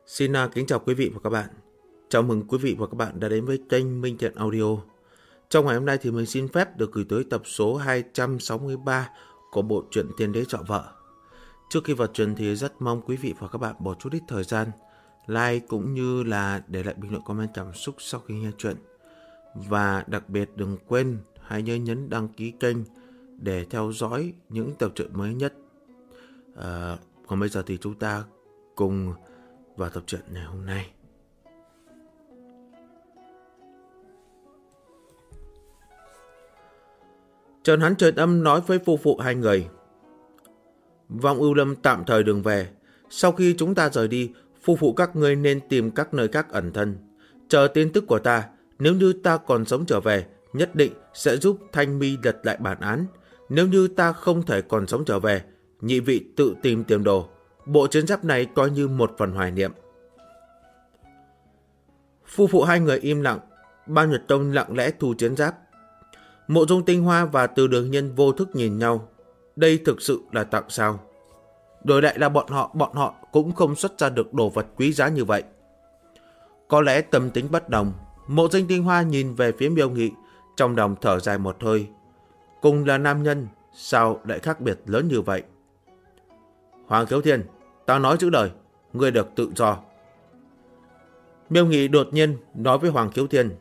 Xin kính chào quý vị và các bạn. Chào mừng quý vị và các bạn đã đến với kênh Minh Thiện Audio. Trong ngày hôm nay thì mình xin phép được gửi tới tập số 263 của bộ truyện Tiên Đế Chọn Vợ. Trước khi vào truyện thì rất mong quý vị và các bạn bỏ chút ít thời gian like cũng như là để lại bình luận comment cảm xúc sau khi nghe truyện. Và đặc biệt đừng quên hãy nhớ nhấn đăng ký kênh để theo dõi những tập truyện mới nhất. Còn bây giờ thì chúng ta cùng vào tập truyện ngày hôm nay. Trần hắn truyền âm nói với phu phụ hai người: Vọng Ưu Lâm tạm thời đừng về. Sau khi chúng ta rời đi, phu phụ các ngươi nên tìm các nơi khác ẩn thân. Chờ tin tức của ta, nếu như ta còn sống trở về, nhất định sẽ giúp Thanh Mi lật lại bản án. Nếu như ta không thể còn sống trở về, nhị vị tự tìm tiền đồ. Bộ chiến giáp này coi như một phần hoài niệm. Phu phụ hai người im lặng. Ban Nhật Tông lặng lẽ thu chiến giáp. Mộ Dung Tinh Hoa và Từ Đường Nhân vô thức nhìn nhau. Đây thực sự là tặng sao? Đổi lại là bọn họ cũng không xuất ra được đồ vật quý giá như vậy. Có lẽ tâm tính bất đồng. Mộ Dung Tinh Hoa nhìn về phía Miêu Nghị, trong lòng thở dài một hơi. Cùng là nam nhân, sao lại khác biệt lớn như vậy? Hoàng Khiếu Thiên, ta nói giữ lời, ngươi được tự do. Miêu Nghị đột nhiên nói với Hoàng Khiếu Thiên.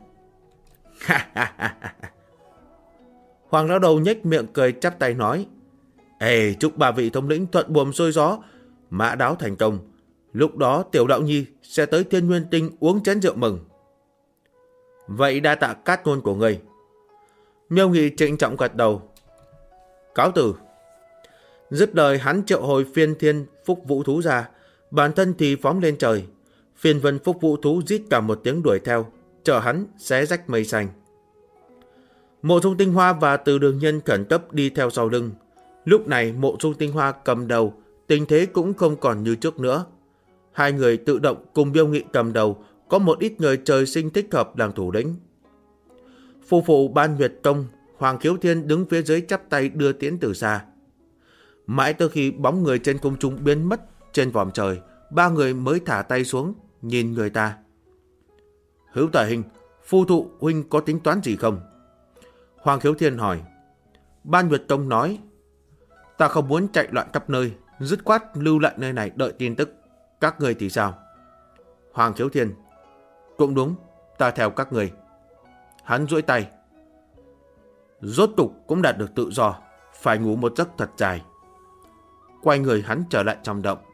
Hoàng lão đầu nhếch miệng cười chắp tay nói: Ê, chúc ba vị thống lĩnh thuận buồm xuôi gió, mã đáo thành công. Lúc đó Tiểu Đạo Nhi sẽ tới Thiên Nguyên Tinh uống chén rượu mừng. Vậy đa tạ cát ngôn của ngươi. Miêu Nghị trịnh trọng gật đầu. Cáo từ. Dứt lời hắn triệu hồi Phiên Thiên Phúc Vũ Thú ra, bản thân thì phóng lên trời. Phiên Vân Phúc Vũ Thú rít cả một tiếng đuổi theo, chờ hắn xé rách mây xanh. Mộ Dung Tinh Hoa và Từ Đường Nhân khẩn cấp đi theo sau lưng. Lúc này Mộ Dung Tinh Hoa cầm đầu, tình thế cũng không còn như trước nữa. Hai người tự động cùng Miêu Nghị cầm đầu, có một ít người trời sinh thích hợp làm thủ lĩnh. Phu phụ Ban Nguyệt Tông, Hoàng Khiếu Thiên đứng phía dưới chắp tay đưa tiễn từ xa. Mãi tới khi bóng người trên không trung biến mất trên vòm trời, ba người mới thả tay xuống, nhìn người ta. Hữu Tài Hình, phu thụ huynh có tính toán gì không? Hoàng Khiếu Thiên hỏi. Ban Nguyệt Tông nói: Ta không muốn chạy loạn khắp nơi, dứt khoát lưu lại nơi này đợi tin tức. Các người thì sao? Hoàng Khiếu Thiên: Cũng đúng, ta theo các người. Hắn duỗi tay. Rốt cục cũng đạt được tự do, phải ngủ một giấc thật dài. Quay người hắn trở lại trong động.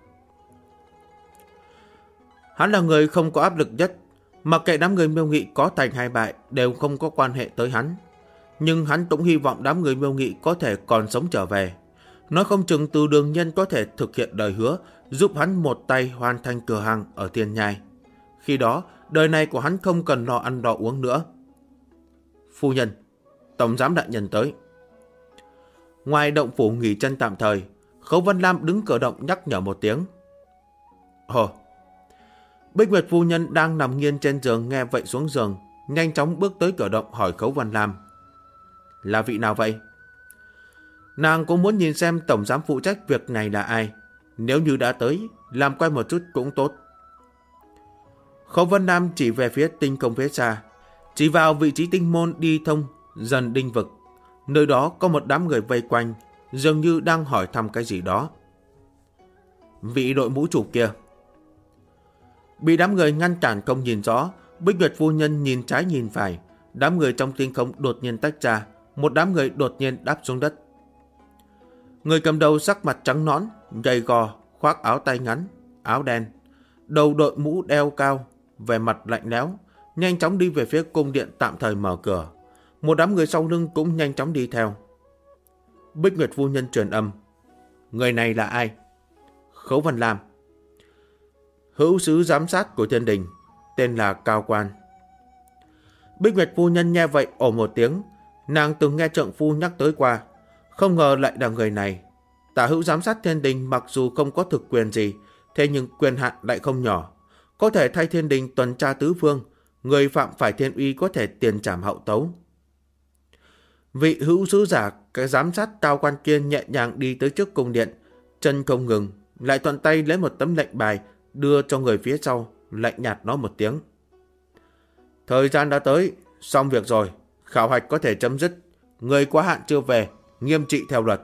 Hắn là người không có áp lực nhất, mặc kệ đám người Miêu Nghị có thành hay bại đều không có quan hệ tới hắn. Nhưng hắn cũng hy vọng đám người Miêu Nghị có thể còn sống trở về. Nói không chừng Từ Đường Nhân có thể thực hiện lời hứa, giúp hắn một tay hoàn thành cửa hàng ở Thiên Nhai. Khi đó, đời này của hắn không cần lo ăn lo uống nữa. Phu nhân, tổng giám đại nhân tới. Ngoài động phủ nghỉ chân tạm thời, Khấu Văn Lam đứng cửa động nhắc nhở một tiếng. Ồ! Bích Nguyệt phu nhân đang nằm nghiêng trên giường nghe vậy xuống giường, nhanh chóng bước tới cửa động hỏi Khấu Văn Lam. Là vị nào vậy? Nàng cũng muốn nhìn xem tổng giám phụ trách việc này là ai. Nếu như đã tới, làm quen một chút cũng tốt. Khấu Văn Lam chỉ về phía tinh không phía xa, chỉ vào vị trí tinh môn đi thông dần đinh vực. Nơi đó có một đám người vây quanh, dường như đang hỏi thăm cái gì đó. Vị đội mũ chủ kia. Bị đám người ngăn cản không nhìn rõ, Bích Nguyệt phu nhân nhìn trái nhìn phải. Đám người trong tinh không đột nhiên tách ra, một đám người đột nhiên đáp xuống đất. Người cầm đầu sắc mặt trắng nõn, gầy gò, khoác áo tay ngắn, áo đen, đầu đội mũ đeo cao, vẻ mặt lạnh lẽo, nhanh chóng đi về phía cung điện tạm thời mở cửa. Một đám người sau lưng cũng nhanh chóng đi theo. Bích Nguyệt phu nhân truyền âm. Người này là ai? Khấu Văn Lam. Hữu sứ giám sát của Thiên Đình, tên là Cao Quan. Bích Nguyệt phu nhân nghe vậy ồ một tiếng. Nàng từng nghe trượng phu nhắc tới qua, không ngờ lại là người này. Tả hữu giám sát Thiên Đình mặc dù không có thực quyền gì, thế nhưng quyền hạn lại không nhỏ, có thể thay Thiên Đình tuần tra tứ phương, người phạm phải thiên uy có thể tiền trảm hậu tấu. Vị hữu sứ giả cái giám sát Cao Quan kia nhẹ nhàng đi tới trước cung điện, chân không ngừng, lại thuận tay lấy một tấm lệnh bài đưa cho người phía sau, lạnh nhạt nói một tiếng. Thời gian đã tới, xong việc rồi, khảo hạch có thể chấm dứt. Người quá hạn chưa về, nghiêm trị theo luật.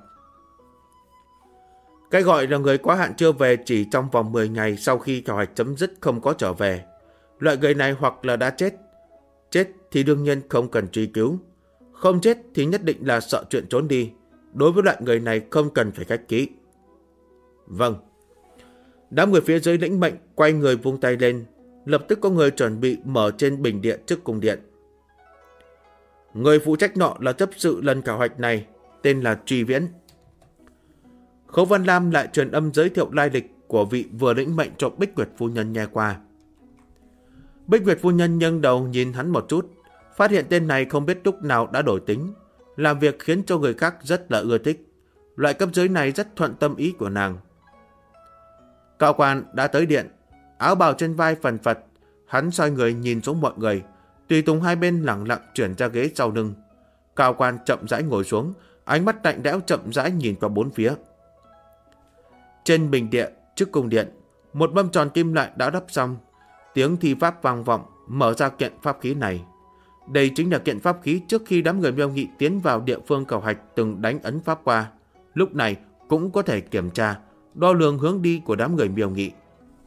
Cái gọi là người quá hạn chưa về chỉ trong vòng 10 ngày sau khi khảo hạch chấm dứt không có trở về. Loại người này hoặc là đã chết. Chết thì đương nhiên không cần truy cứu. Không chết thì nhất định là sợ chuyện trốn đi. Đối với loại người này không cần phải khách khí. Vâng. Đám người phía dưới lĩnh mệnh quay người vung tay lên. Lập tức có người chuẩn bị mở trên bình điện trước cung điện. Người phụ trách nọ là chấp sự lần khảo hạch này, tên là Truy Viễn. Khấu Văn Lam lại truyền âm giới thiệu lai lịch của vị vừa lĩnh mệnh cho Bích Nguyệt phu nhân nghe qua. Bích Nguyệt phu nhân nghiêng đầu nhìn hắn một chút, phát hiện tên này không biết lúc nào đã đổi tính, làm việc khiến cho người khác rất là ưa thích. Loại cấp dưới này rất thuận tâm ý của nàng. Cao quan đã tới điện, áo bào trên vai phần phật, hắn xoay người nhìn xuống mọi người, tùy tùng hai bên lẳng lặng chuyển ra ghế sau lưng. Cao quan chậm rãi ngồi xuống, ánh mắt lạnh lẽo chậm rãi nhìn vào bốn phía. Trên bình điện trước cung điện, một mâm tròn kim loại đã đắp xong, tiếng thi pháp vang vọng mở ra kiện pháp khí này. Đây chính là kiện pháp khí trước khi đám người Miêu Nghị tiến vào địa phương khảo hạch từng đánh ấn pháp qua, lúc này cũng có thể kiểm tra, đo lường hướng đi của đám người Miêu Nghị.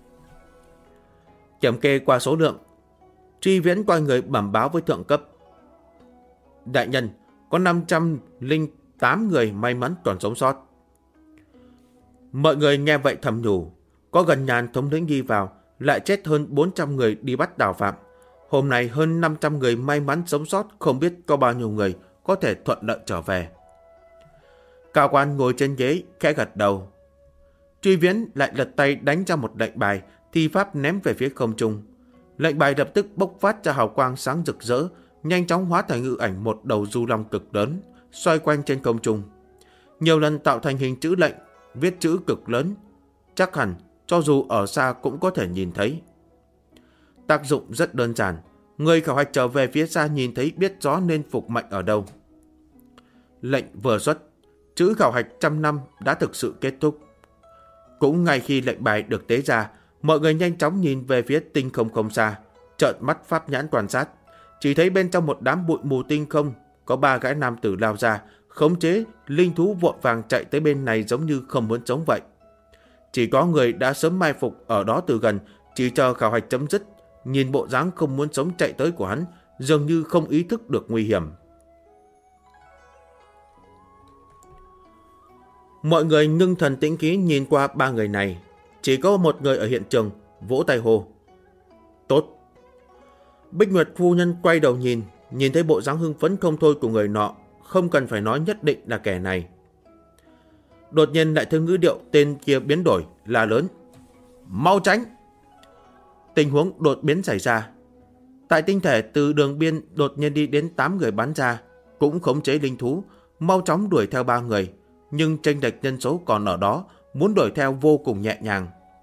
Kiểm kê qua số lượng, Truy Viễn quay người bẩm báo với thượng cấp. Đại nhân, có 508 người may mắn còn sống sót. Mọi người nghe vậy thầm nhủ, có gần ngàn thống lĩnh đi vào, lại chết hơn 400 người đi bắt đào phạm. Hôm nay hơn 500 người may mắn sống sót, không biết có bao nhiêu người có thể thuận lợi trở về. Cao quan ngồi trên ghế, khẽ gật đầu. Truy Viễn lại lật tay đánh ra một lệnh bài, thi pháp ném về phía không trung. Lệnh bài lập tức bốc phát ra hào quang sáng rực rỡ, nhanh chóng hóa thành hư ảnh một đầu du long cực lớn, xoay quanh trên không trung. Nhiều lần tạo thành hình chữ lệnh, viết chữ cực lớn, chắc hẳn cho dù ở xa cũng có thể nhìn thấy. Tác dụng rất đơn giản, người khảo hạch trở về phía xa nhìn thấy biết rõ nên phục mệnh ở đâu. Lệnh vừa xuất, chữ khảo hạch 100 năm đã thực sự kết thúc. Cũng ngay khi lệnh bài được tế ra, mọi người nhanh chóng nhìn về phía tinh không không xa, trợn mắt pháp nhãn quan sát, chỉ thấy bên trong một đám bụi mù tinh không có 3 gã nam tử lao ra, khống chế linh thú vội vàng chạy tới bên này giống như không muốn sống vậy. Chỉ có người đã sớm mai phục ở đó từ gần, chỉ chờ khảo hạch chấm dứt, nhìn bộ dáng không muốn sống chạy tới của hắn, dường như không ý thức được nguy hiểm. Mọi người ngưng thần tĩnh khí nhìn qua 3 người này, chỉ có một người ở hiện trường, vỗ tay hô. Tốt. Bích Nguyệt phu nhân quay đầu nhìn thấy bộ dáng hưng phấn không thôi của người nọ, không cần phải nói nhất định là kẻ này. Đột nhiên lại theo ngữ điệu tên kia biến đổi, la lớn. Mau tránh! Tình huống đột biến xảy ra. Tại tinh thể từ đường biên đột nhiên đi đến 8 người bắn ra, cũng khống chế linh thú, mau chóng đuổi theo 3 người, nhưng chênh lệch nhân số còn ở đó, muốn đuổi theo vô cùng nhẹ nhàng.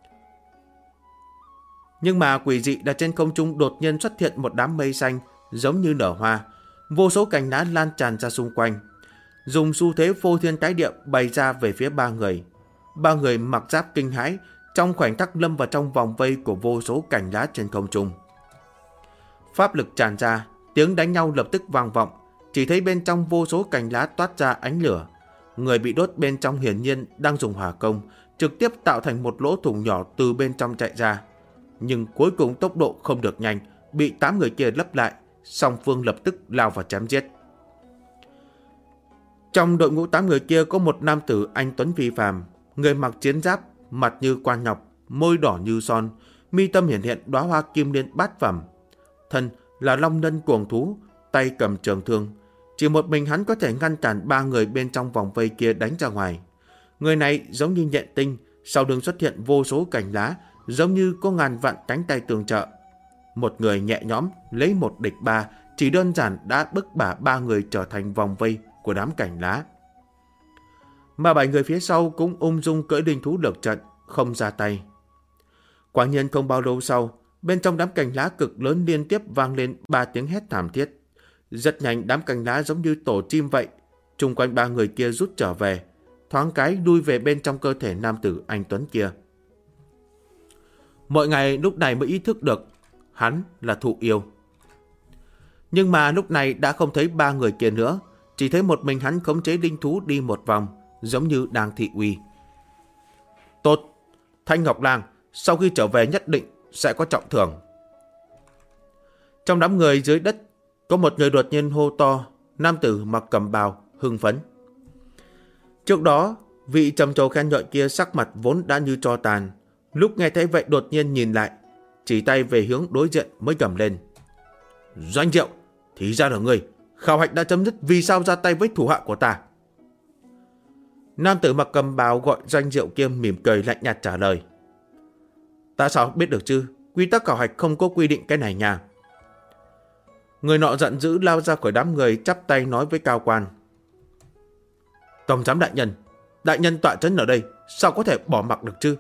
Nhưng mà quỷ dị là trên không trung đột nhiên xuất hiện một đám mây xanh giống như nở hoa, vô số cành lá lan tràn ra xung quanh, dùng xu thế phô thiên cái địa bày ra về phía 3 người. 3 người mặc giáp kinh hãi, trong khoảnh khắc lâm vào trong vòng vây của vô số cành lá trên không trung. Pháp lực tràn ra, tiếng đánh nhau lập tức vang vọng, chỉ thấy bên trong vô số cành lá toát ra ánh lửa. Người bị đốt bên trong hiển nhiên đang dùng hỏa công, trực tiếp tạo thành một lỗ thủng nhỏ từ bên trong chạy ra. Nhưng cuối cùng tốc độ không được nhanh, bị 8 người kia lấp lại, song phương lập tức lao vào chém giết. Trong đội ngũ 8 người kia có một nam tử anh tuấn phi phàm, người mặc chiến giáp, mặt như quan ngọc, môi đỏ như son, mi tâm hiển hiện đóa hoa kim liên bát phẩm. Thân là long lân cuồng thú, tay cầm trường thương. Chỉ một mình hắn có thể ngăn cản 3 người bên trong vòng vây kia đánh ra ngoài. Người này giống như nhện tinh, sau lưng xuất hiện vô số cành lá, giống như có ngàn vạn cánh tay tường trợ. Một người nhẹ nhõm lấy 1 địch 3, chỉ đơn giản đã bức bả 3 người trở thành vòng vây của đám cành lá. Mà 7 người phía sau cũng ung dung cưỡi linh thú lược trận, không ra tay. Quả nhiên không bao lâu sau, bên trong đám cành lá cực lớn liên tiếp vang lên 3 tiếng hét thảm thiết. Rất nhanh đám cành lá giống như tổ chim vậy, chung quanh 3 người kia rút trở về, thoáng cái đuôi về bên trong cơ thể nam tử anh tuấn kia. Mọi ngày lúc này mới ý thức được hắn là thụ yêu. Nhưng mà lúc này đã không thấy ba người kia nữa, chỉ thấy một mình hắn khống chế linh thú đi một vòng, giống như đang thị uy. Tốt, Thanh Ngọc Lang, sau khi trở về nhất định sẽ có trọng thưởng. Trong đám người dưới đất, có một người đột nhiên hô to, nam tử mặc cẩm bào, hưng phấn. Trước đó, vị trầm trồ khen ngợi kia sắc mặt vốn đã như tro tàn, lúc nghe thấy vậy đột nhiên nhìn lại, chỉ tay về hướng đối diện mới gầm lên. Doanh Diệu, thì ra là ngươi, khảo hạch đã chấm dứt, vì sao ra tay với thủ hạ của ta? Nam tử mặc cẩm bào gọi Doanh Diệu kia mỉm cười lạnh nhạt trả lời. Ta sao biết được chứ, quy tắc khảo hạch không có quy định cái này nha. Người nọ giận dữ lao ra khỏi đám người, chắp tay nói với cao quan. Tổng giám đại nhân tọa trấn ở đây, sao có thể bỏ mặc được chứ?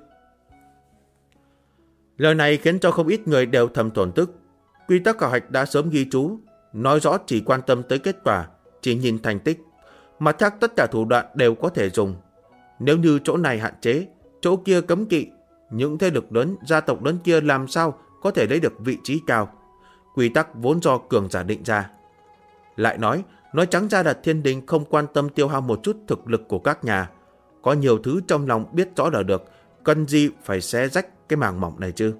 Lời này khiến cho không ít người đều thầm thổn thức. Quy tắc khảo hạch đã sớm ghi chú, nói rõ chỉ quan tâm tới kết quả, chỉ nhìn thành tích. Mặt khác tất cả thủ đoạn đều có thể dùng. Nếu như chỗ này hạn chế, chỗ kia cấm kỵ, những thế lực lớn, gia tộc lớn kia làm sao có thể lấy được vị trí cao? Quy tắc vốn do cường giả định ra. Lại nói trắng ra là thiên đình không quan tâm tiêu hao một chút thực lực của các nhà. Có nhiều thứ trong lòng biết rõ là được, cần gì phải xé rách cái màng mỏng này chứ?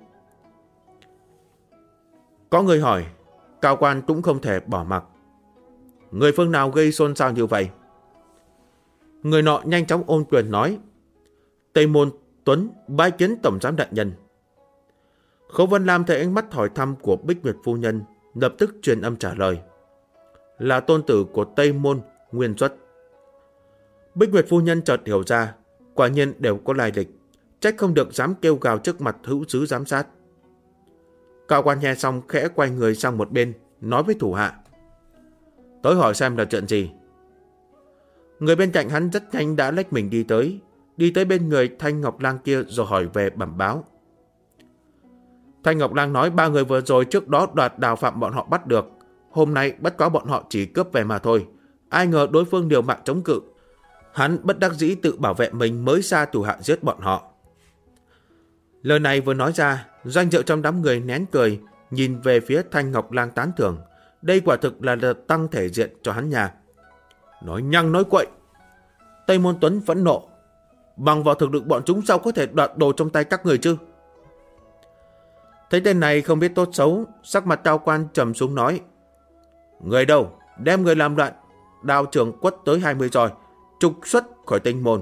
Có người hỏi, cao quan cũng không thể bỏ mặc. Người phương nào gây xôn xao như vậy? Người nọ nhanh chóng ôm quyền nói. Tây Môn Tuấn bái kiến tổng giám đại nhân. Khấu Vân Lam thấy ánh mắt hỏi thăm của Bích Nguyệt phu nhân, lập tức truyền âm trả lời. Là tôn tử của Tây Môn Nguyên Xuất. Bích Nguyệt phu nhân chợt hiểu ra, quả nhiên đều có lai lịch, trách không được dám kêu gào trước mặt hữu sứ giám sát. Cao quan nghe xong khẽ quay người sang một bên, nói với thủ hạ. Tới hỏi xem là chuyện gì. Người bên cạnh hắn rất nhanh đã lách mình đi tới bên người Thanh Ngọc Lang kia rồi hỏi về bẩm báo. Thanh Ngọc Lang nói 3 người vừa rồi trước đó đoạt đào phạm bọn họ bắt được. Hôm nay bất quá bọn họ chỉ cướp về mà thôi. Ai ngờ đối phương liều mạng chống cự. Hắn bất đắc dĩ tự bảo vệ mình mới xa thủ hạ giết bọn họ. Lời này vừa nói ra, Doanh Diệu trong đám người nén cười, nhìn về phía Thanh Ngọc Lang tán thưởng. Đây quả thực là tăng thể diện cho hắn nhà. Nói nhăng nói quậy. Tây Môn Tuấn phẫn nộ. Bằng vào thực lực bọn chúng sao có thể đoạt đồ trong tay các người chứ? Thấy tên này không biết tốt xấu, sắc mặt cao quan trầm xuống nói. Người đâu? Đem người làm loạn, đao trường quất tới 20 roi, trục xuất khỏi Tây Môn.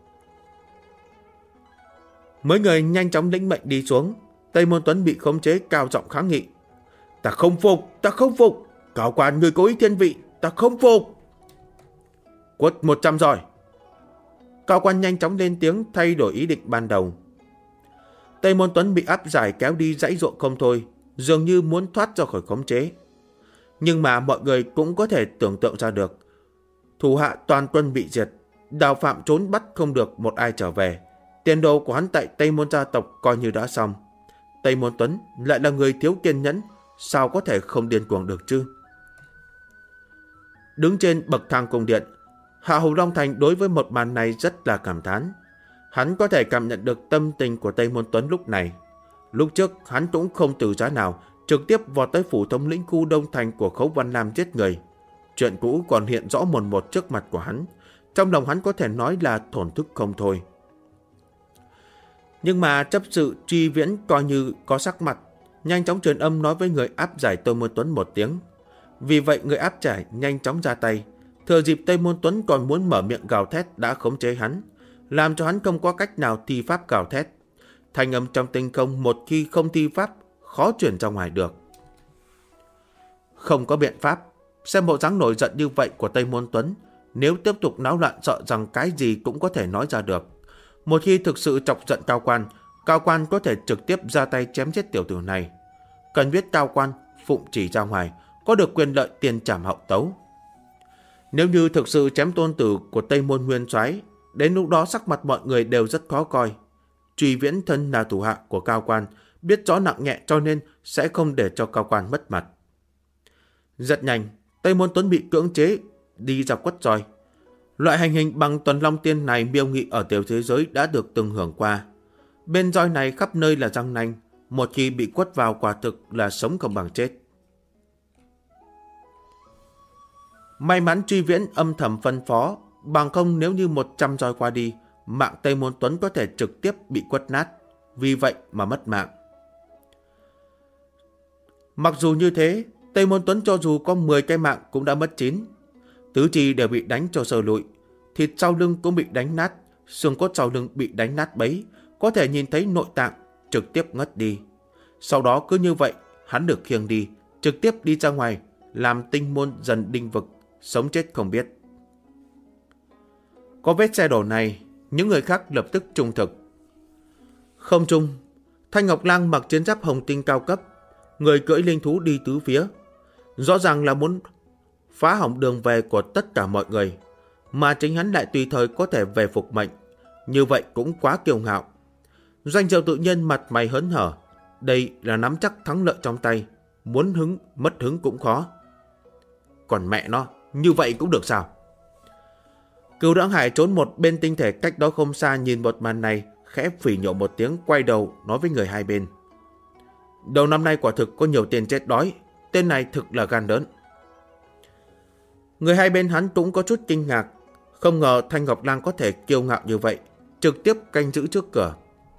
Mấy người nhanh chóng lĩnh mệnh đi xuống. Tây Môn Tuấn bị khống chế cao giọng kháng nghị. Ta không phục, cao quan người cố ý thiên vị, ta không phục. Quất 100 roi. Cao quan nhanh chóng lên tiếng thay đổi ý định ban đầu. Tây Môn Tuấn bị áp giải kéo đi dãy ruộng không thôi, dường như muốn thoát ra khỏi khống chế. Nhưng mà mọi người cũng có thể tưởng tượng ra được. Thủ hạ toàn quân bị diệt, đào phạm trốn bắt không được một ai trở về. Tiền đồ của hắn tại Tây Môn gia tộc coi như đã xong. Tây Môn Tuấn lại là người thiếu kiên nhẫn, sao có thể không điên cuồng được chứ? Đứng trên bậc thang cung điện, Hạ Hầu Long Thành đối với một màn này rất là cảm thán. Hắn có thể cảm nhận được tâm tình của Tây Môn Tuấn lúc này. Lúc trước hắn cũng không từ giá nào trực tiếp vọt tới phủ thống lĩnh khu Đông Thành của Khấu Văn Lam giết người. Chuyện cũ còn hiện rõ mồn một trước mặt của hắn. Trong lòng hắn có thể nói là thổn thức không thôi. Nhưng mà chấp sự Truy Viễn coi như có sắc mặt, nhanh chóng truyền âm nói với người áp giải Tây Môn Tuấn một tiếng. Vì vậy người áp giải nhanh chóng ra tay. Thừa dịp Tây Môn Tuấn còn muốn mở miệng gào thét đã khống chế hắn, làm cho hắn không có cách nào thi pháp gào thét. Thanh âm trong tinh không một khi không thi pháp, khó chuyển ra ngoài được. Không có biện pháp, xem bộ dáng nổi giận như vậy của Tây Môn Tuấn, nếu tiếp tục náo loạn sợ rằng cái gì cũng có thể nói ra được. Một khi thực sự chọc giận Cao Quan có thể trực tiếp ra tay chém giết tiểu tử này. Cần biết Cao Quan phụng chỉ ra ngoài, có được quyền lợi tiền trảm hậu tấu. Nếu như thực sự chém tôn tử của Tây Môn Nguyên Soái, đến lúc đó sắc mặt mọi người đều rất khó coi. Truy Viễn thân là thủ hạ của Cao Quan, biết rõ nặng nhẹ cho nên sẽ không để cho Cao Quan mất mặt. Rất nhanh, Tây Môn Tuấn bị cưỡng chế đi ra quất roi. Loại hành hình bằng Tuần Long Tiên này Miêu Nghị ở tiểu thế giới đã được từng hưởng qua. Bên roi này khắp nơi là răng nanh, một khi bị quất vào quả thực là sống không bằng chết. May mắn Truy Viễn âm thầm phân phó, bằng không nếu như 100 roi qua đi, mạng Tây Môn Tuấn có thể trực tiếp bị quất nát, vì vậy mà mất mạng. Mặc dù như thế, Tây Môn Tuấn cho dù có 10 cái mạng cũng đã mất 9. Tứ chi đều bị đánh cho sơ lụi, thịt sau lưng cũng bị đánh nát, xương cốt sau lưng bị đánh nát bấy, có thể nhìn thấy nội tạng, trực tiếp ngất đi. Sau đó cứ như vậy, hắn được khiêng đi, trực tiếp đi ra ngoài, làm Tinh Môn dần đinh vực, sống chết không biết. Có vết xe đổ này, những người khác lập tức trung thực. Không trung, Thanh Ngọc Lang mặc chiến giáp hồng tinh cao cấp, người cưỡi linh thú đi tứ phía. Rõ ràng là muốn phá hỏng đường về của tất cả mọi người, mà chính hắn lại tùy thời có thể về phục mệnh. Như vậy cũng quá kiêu ngạo. Doanh Diệu tự nhiên mặt mày hớn hở. Đây là nắm chắc thắng lợi trong tay, muốn mất hứng cũng khó. Còn mẹ nó, như vậy cũng được sao? Cửu Đãng Hải trốn một bên tinh thể cách đó không xa, nhìn một màn này, khẽ phỉ nhổ một tiếng, quay đầu nói với người hai bên. Đầu năm nay quả thực có nhiều tên chết đói, tên này thực là gan lớn. Người hai bên hắn cũng có chút kinh ngạc, không ngờ Thanh Ngọc Lang có thể kiêu ngạo như vậy, trực tiếp canh giữ trước cửa.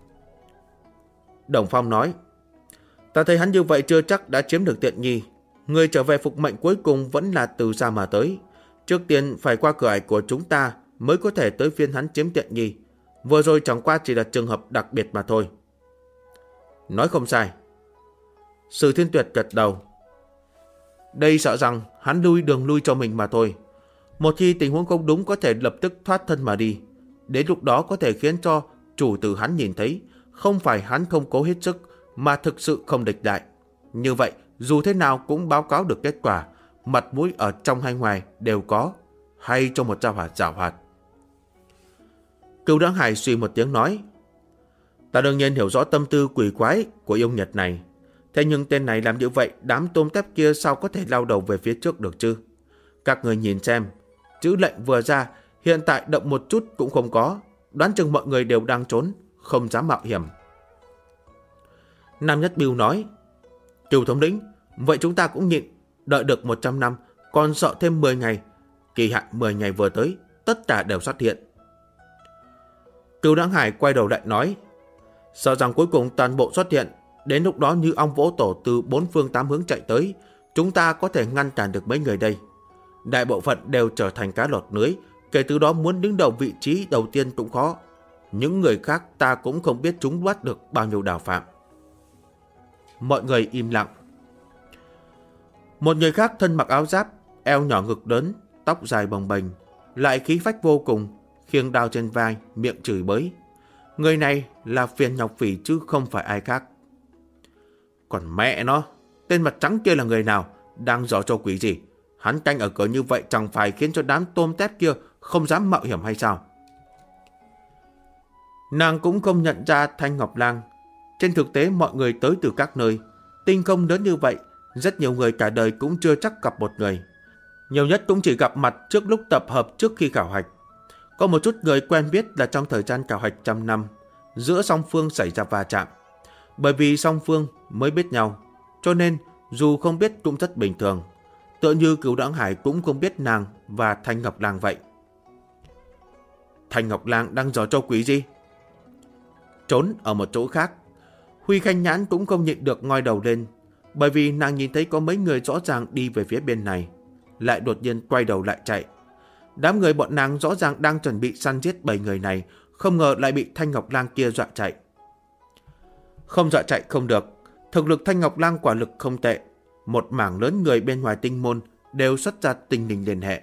Đồng Phong nói, ta thấy hắn như vậy chưa chắc đã chiếm được tiện nghi. Người trở về phục mệnh cuối cùng vẫn là từ xa mà tới. Trước tiên phải qua cửa ải của chúng ta mới có thể tới phiên hắn chiếm tiện nghi. Vừa rồi chẳng qua chỉ là trường hợp đặc biệt mà thôi. Nói không sai. Sử Thiên Tuyệt gật đầu. Đây sợ rằng hắn lui đường lui cho mình mà thôi. Một khi tình huống không đúng có thể lập tức thoát thân mà đi. Đến lúc đó có thể khiến cho chủ tử hắn nhìn thấy không phải hắn không cố hết sức, mà thực sự không địch lại. Như vậy dù thế nào cũng báo cáo được kết quả, mặt mũi ở trong hay ngoài đều có, hay cho một gia hỏa giảo hoạt. Cửu Đãng Hải suy một tiếng nói, ta đương nhiên hiểu rõ tâm tư quỷ quái của yêu Nhật này. Thế nhưng tên này làm như vậy, đám tôm tép kia sao có thể lao đầu về phía trước được chứ? Các người nhìn xem, chữ lệnh vừa ra, hiện tại động một chút cũng không có, đoán chừng mọi người đều đang trốn, không dám mạo hiểm. Nam Nhất Biêu nói, Cửu thống lĩnh, vậy chúng ta cũng nhịn, đợi được 100 năm, còn sợ thêm 10 ngày. Kỳ hạn 10 ngày vừa tới, tất cả đều xuất hiện. Cửu Đãng Hải quay đầu lại nói, sợ rằng cuối cùng toàn bộ xuất hiện, đến lúc đó như ong vỗ tổ từ 4 phương 8 hướng chạy tới, chúng ta có thể ngăn cản được mấy người đây. Đại bộ phận đều trở thành cá lọt lưới, kể từ đó muốn đứng đầu vị trí đầu tiên cũng khó. Những người khác ta cũng không biết chúng bắt được bao nhiêu đào phạm. Mọi người im lặng. Một người khác thân mặc áo giáp, eo nhỏ ngực lớn, tóc dài bồng bềnh, lại khí phách vô cùng, khiêng đao trên vai, miệng chửi bới. Người này là Phiền Nhọc Phỉ chứ không phải ai khác. Còn mẹ nó, tên mặt trắng kia là người nào, đang giỏ cho quỷ gì? Hắn canh ở cửa như vậy chẳng phải khiến cho đám tôm tép kia không dám mạo hiểm hay sao? Nàng cũng không nhận ra Thanh Ngọc Lang. Trên thực tế mọi người tới từ các nơi, tinh không lớn như vậy, rất nhiều người cả đời cũng chưa chắc gặp một người. Nhiều nhất cũng chỉ gặp mặt trước lúc tập hợp trước khi khảo hạch. Có một chút người quen biết là trong thời gian khảo hạch 100 năm, giữa song phương xảy ra va chạm. Bởi vì song phương mới biết nhau, cho nên dù không biết cũng rất bình thường. Tựa như Cửu Đãng Hải cũng không biết nàng và Thanh Ngọc Lang vậy. Thanh Ngọc Lang đang giở trò quỷ gì? Trốn ở một chỗ khác, Huy Khanh Nhãn cũng không nhịn được ngoi đầu lên, bởi vì nàng nhìn thấy có mấy người rõ ràng đi về phía bên này, lại đột nhiên quay đầu lại chạy. Đám người bọn nàng rõ ràng đang chuẩn bị săn giết 7 người này, không ngờ lại bị Thanh Ngọc Lang kia dọa chạy. Không dọa chạy không được, thực lực Thanh Ngọc Lang quả lực không tệ. Một mảng lớn người bên ngoài tinh môn đều xuất ra tình hình liên hệ.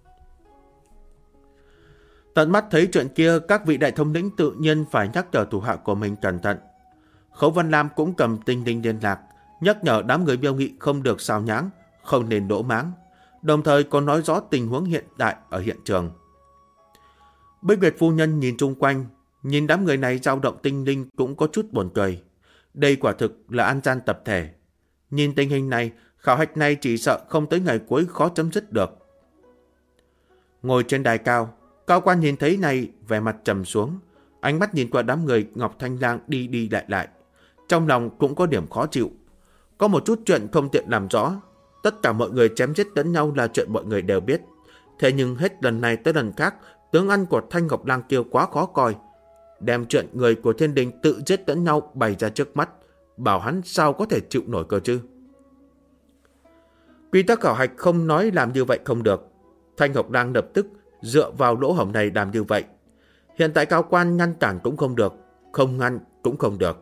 Tận mắt thấy chuyện kia, các vị đại thống lĩnh tự nhiên phải nhắc nhở thủ hạ của mình cẩn thận. Khấu Văn Lam cũng cầm tinh linh liên lạc, nhắc nhở đám người Miêu Nghị không được xao nhãng, không nên đỗ máng, đồng thời còn nói rõ tình huống hiện tại ở hiện trường. Bích Nguyệt phu nhân nhìn chung quanh, nhìn đám người này dao động tinh linh cũng có chút buồn cười. Đây quả thực là an gian tập thể. Nhìn tình hình này, khảo hạch này chỉ sợ không tới ngày cuối khó chấm dứt được. Ngồi trên đài cao, cao quan nhìn thấy này vẻ mặt trầm xuống, ánh mắt nhìn qua đám người Ngọc Thanh Lang đi đi lại lại. trong lòng cũng có điểm khó chịu. Có một chút chuyện không tiện làm rõ. Tất cả mọi người chém giết lẫn nhau là chuyện mọi người đều biết. Thế nhưng hết lần này tới lần khác, tướng ăn của Thanh Ngọc Lang kia quá khó coi. Đem chuyện người của thiên đình tự giết lẫn nhau bày ra trước mắt, bảo hắn sao có thể chịu nổi cơ chứ. Quy tắc khảo hạch không nói làm như vậy không được. Thanh Ngọc Lang lập tức dựa vào lỗ hổng này làm như vậy. Hiện tại cao quan ngăn cản cũng không được, không ngăn cũng không được.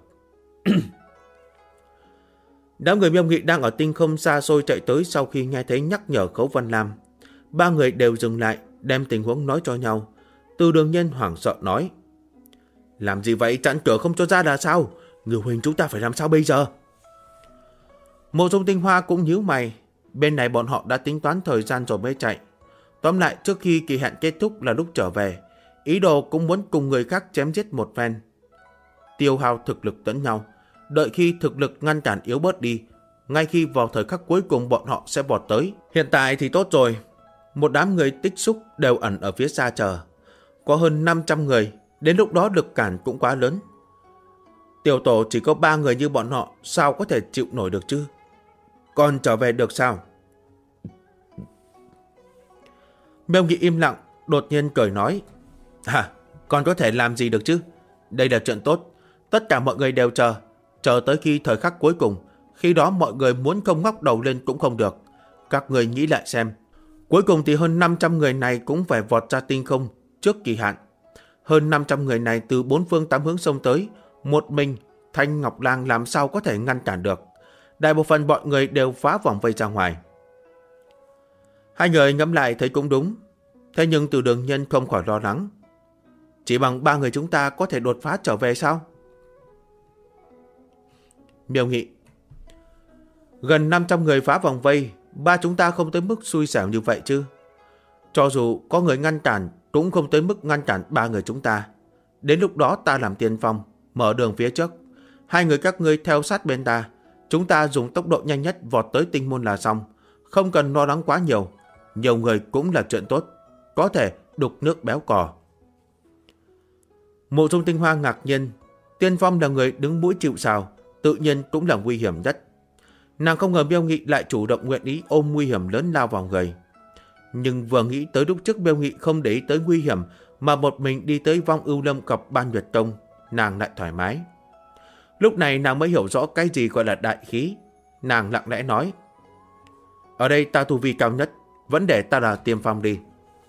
Đám người Miêu Nghị đang ở tinh không xa xôi chạy tới sau khi nghe thấy nhắc nhở Khấu Văn Lam. Ba người đều dừng lại, đem tình huống nói cho nhau. Từ Đường Nhân hoảng sợ nói: làm gì vậy, chặn cửa không cho ra là sao? Người huynh chúng ta phải làm sao bây giờ? Mộ Dung Tinh Hoa cũng nhíu mày. Bên này bọn họ đã tính toán thời gian rồi mới chạy. Tóm lại trước khi kỳ hạn kết thúc là lúc trở về. Ý đồ cũng muốn cùng người khác chém giết một phen, tiêu hao thực lực lẫn nhau. Đợi khi thực lực ngăn cản yếu bớt đi, ngay khi vào thời khắc cuối cùng bọn họ sẽ vọt tới. Hiện tại thì tốt rồi. Một đám người tích xúc đều ẩn ở phía xa chờ. Có hơn 500 người, đến lúc đó lực cản cũng quá lớn. Tiểu tổ chỉ có 3 người như bọn họ, sao có thể chịu nổi được chứ? Còn trở về được sao? Miêu Nghị im lặng, đột nhiên cười nói: còn có thể làm gì được chứ? Đây là chuyện tốt. Tất cả mọi người đều chờ tới khi thời khắc cuối cùng. Khi đó mọi người muốn không ngóc đầu lên cũng không được. Các người nghĩ lại xem. Cuối cùng thì hơn 500 người này cũng phải vọt ra tinh không trước kỳ hạn. Hơn 500 người này từ 4 phương 8 hướng xông tới. Một mình Thanh Ngọc Lang làm sao có thể ngăn cản được. Đại bộ phận mọi người đều phá vòng vây ra ngoài. Hai người ngẫm lại thấy cũng đúng. Thế nhưng Từ Đường Nhân không khỏi lo lắng. Chỉ bằng 3 người chúng ta có thể đột phá trở về sao? Miêu Nghị: gần 500 người phá vòng vây, 3 chúng ta không tới mức xui xẻo như vậy chứ. Cho dù có người ngăn cản, cũng không tới mức ngăn cản 3 người chúng ta. Đến lúc đó ta làm tiên phong, mở đường phía trước. 2 người các ngươi theo sát bên ta. Chúng ta dùng tốc độ nhanh nhất vọt tới tinh môn là xong. Không cần lo lắng quá nhiều. Nhiều người cũng là chuyện tốt, có thể đục nước béo cò. Mộ Dung Tinh Hoa ngạc nhiên. Tiên phong là người đứng mũi chịu sào, tự nhiên cũng là nguy hiểm nhất. Nàng không ngờ Miêu Nghị lại chủ động nguyện ý ôm nguy hiểm lớn lao vào người. Nhưng vừa nghĩ tới lúc trước Miêu Nghị không để ý tới nguy hiểm mà một mình đi tới Vong Ưu Lâm cập Ban Nguyệt Tông, nàng lại thoải mái. Lúc này nàng mới hiểu rõ cái gì gọi là đại khí. Nàng lặng lẽ nói: ở đây ta tu vi cao nhất, vẫn để ta là tiên phong đi.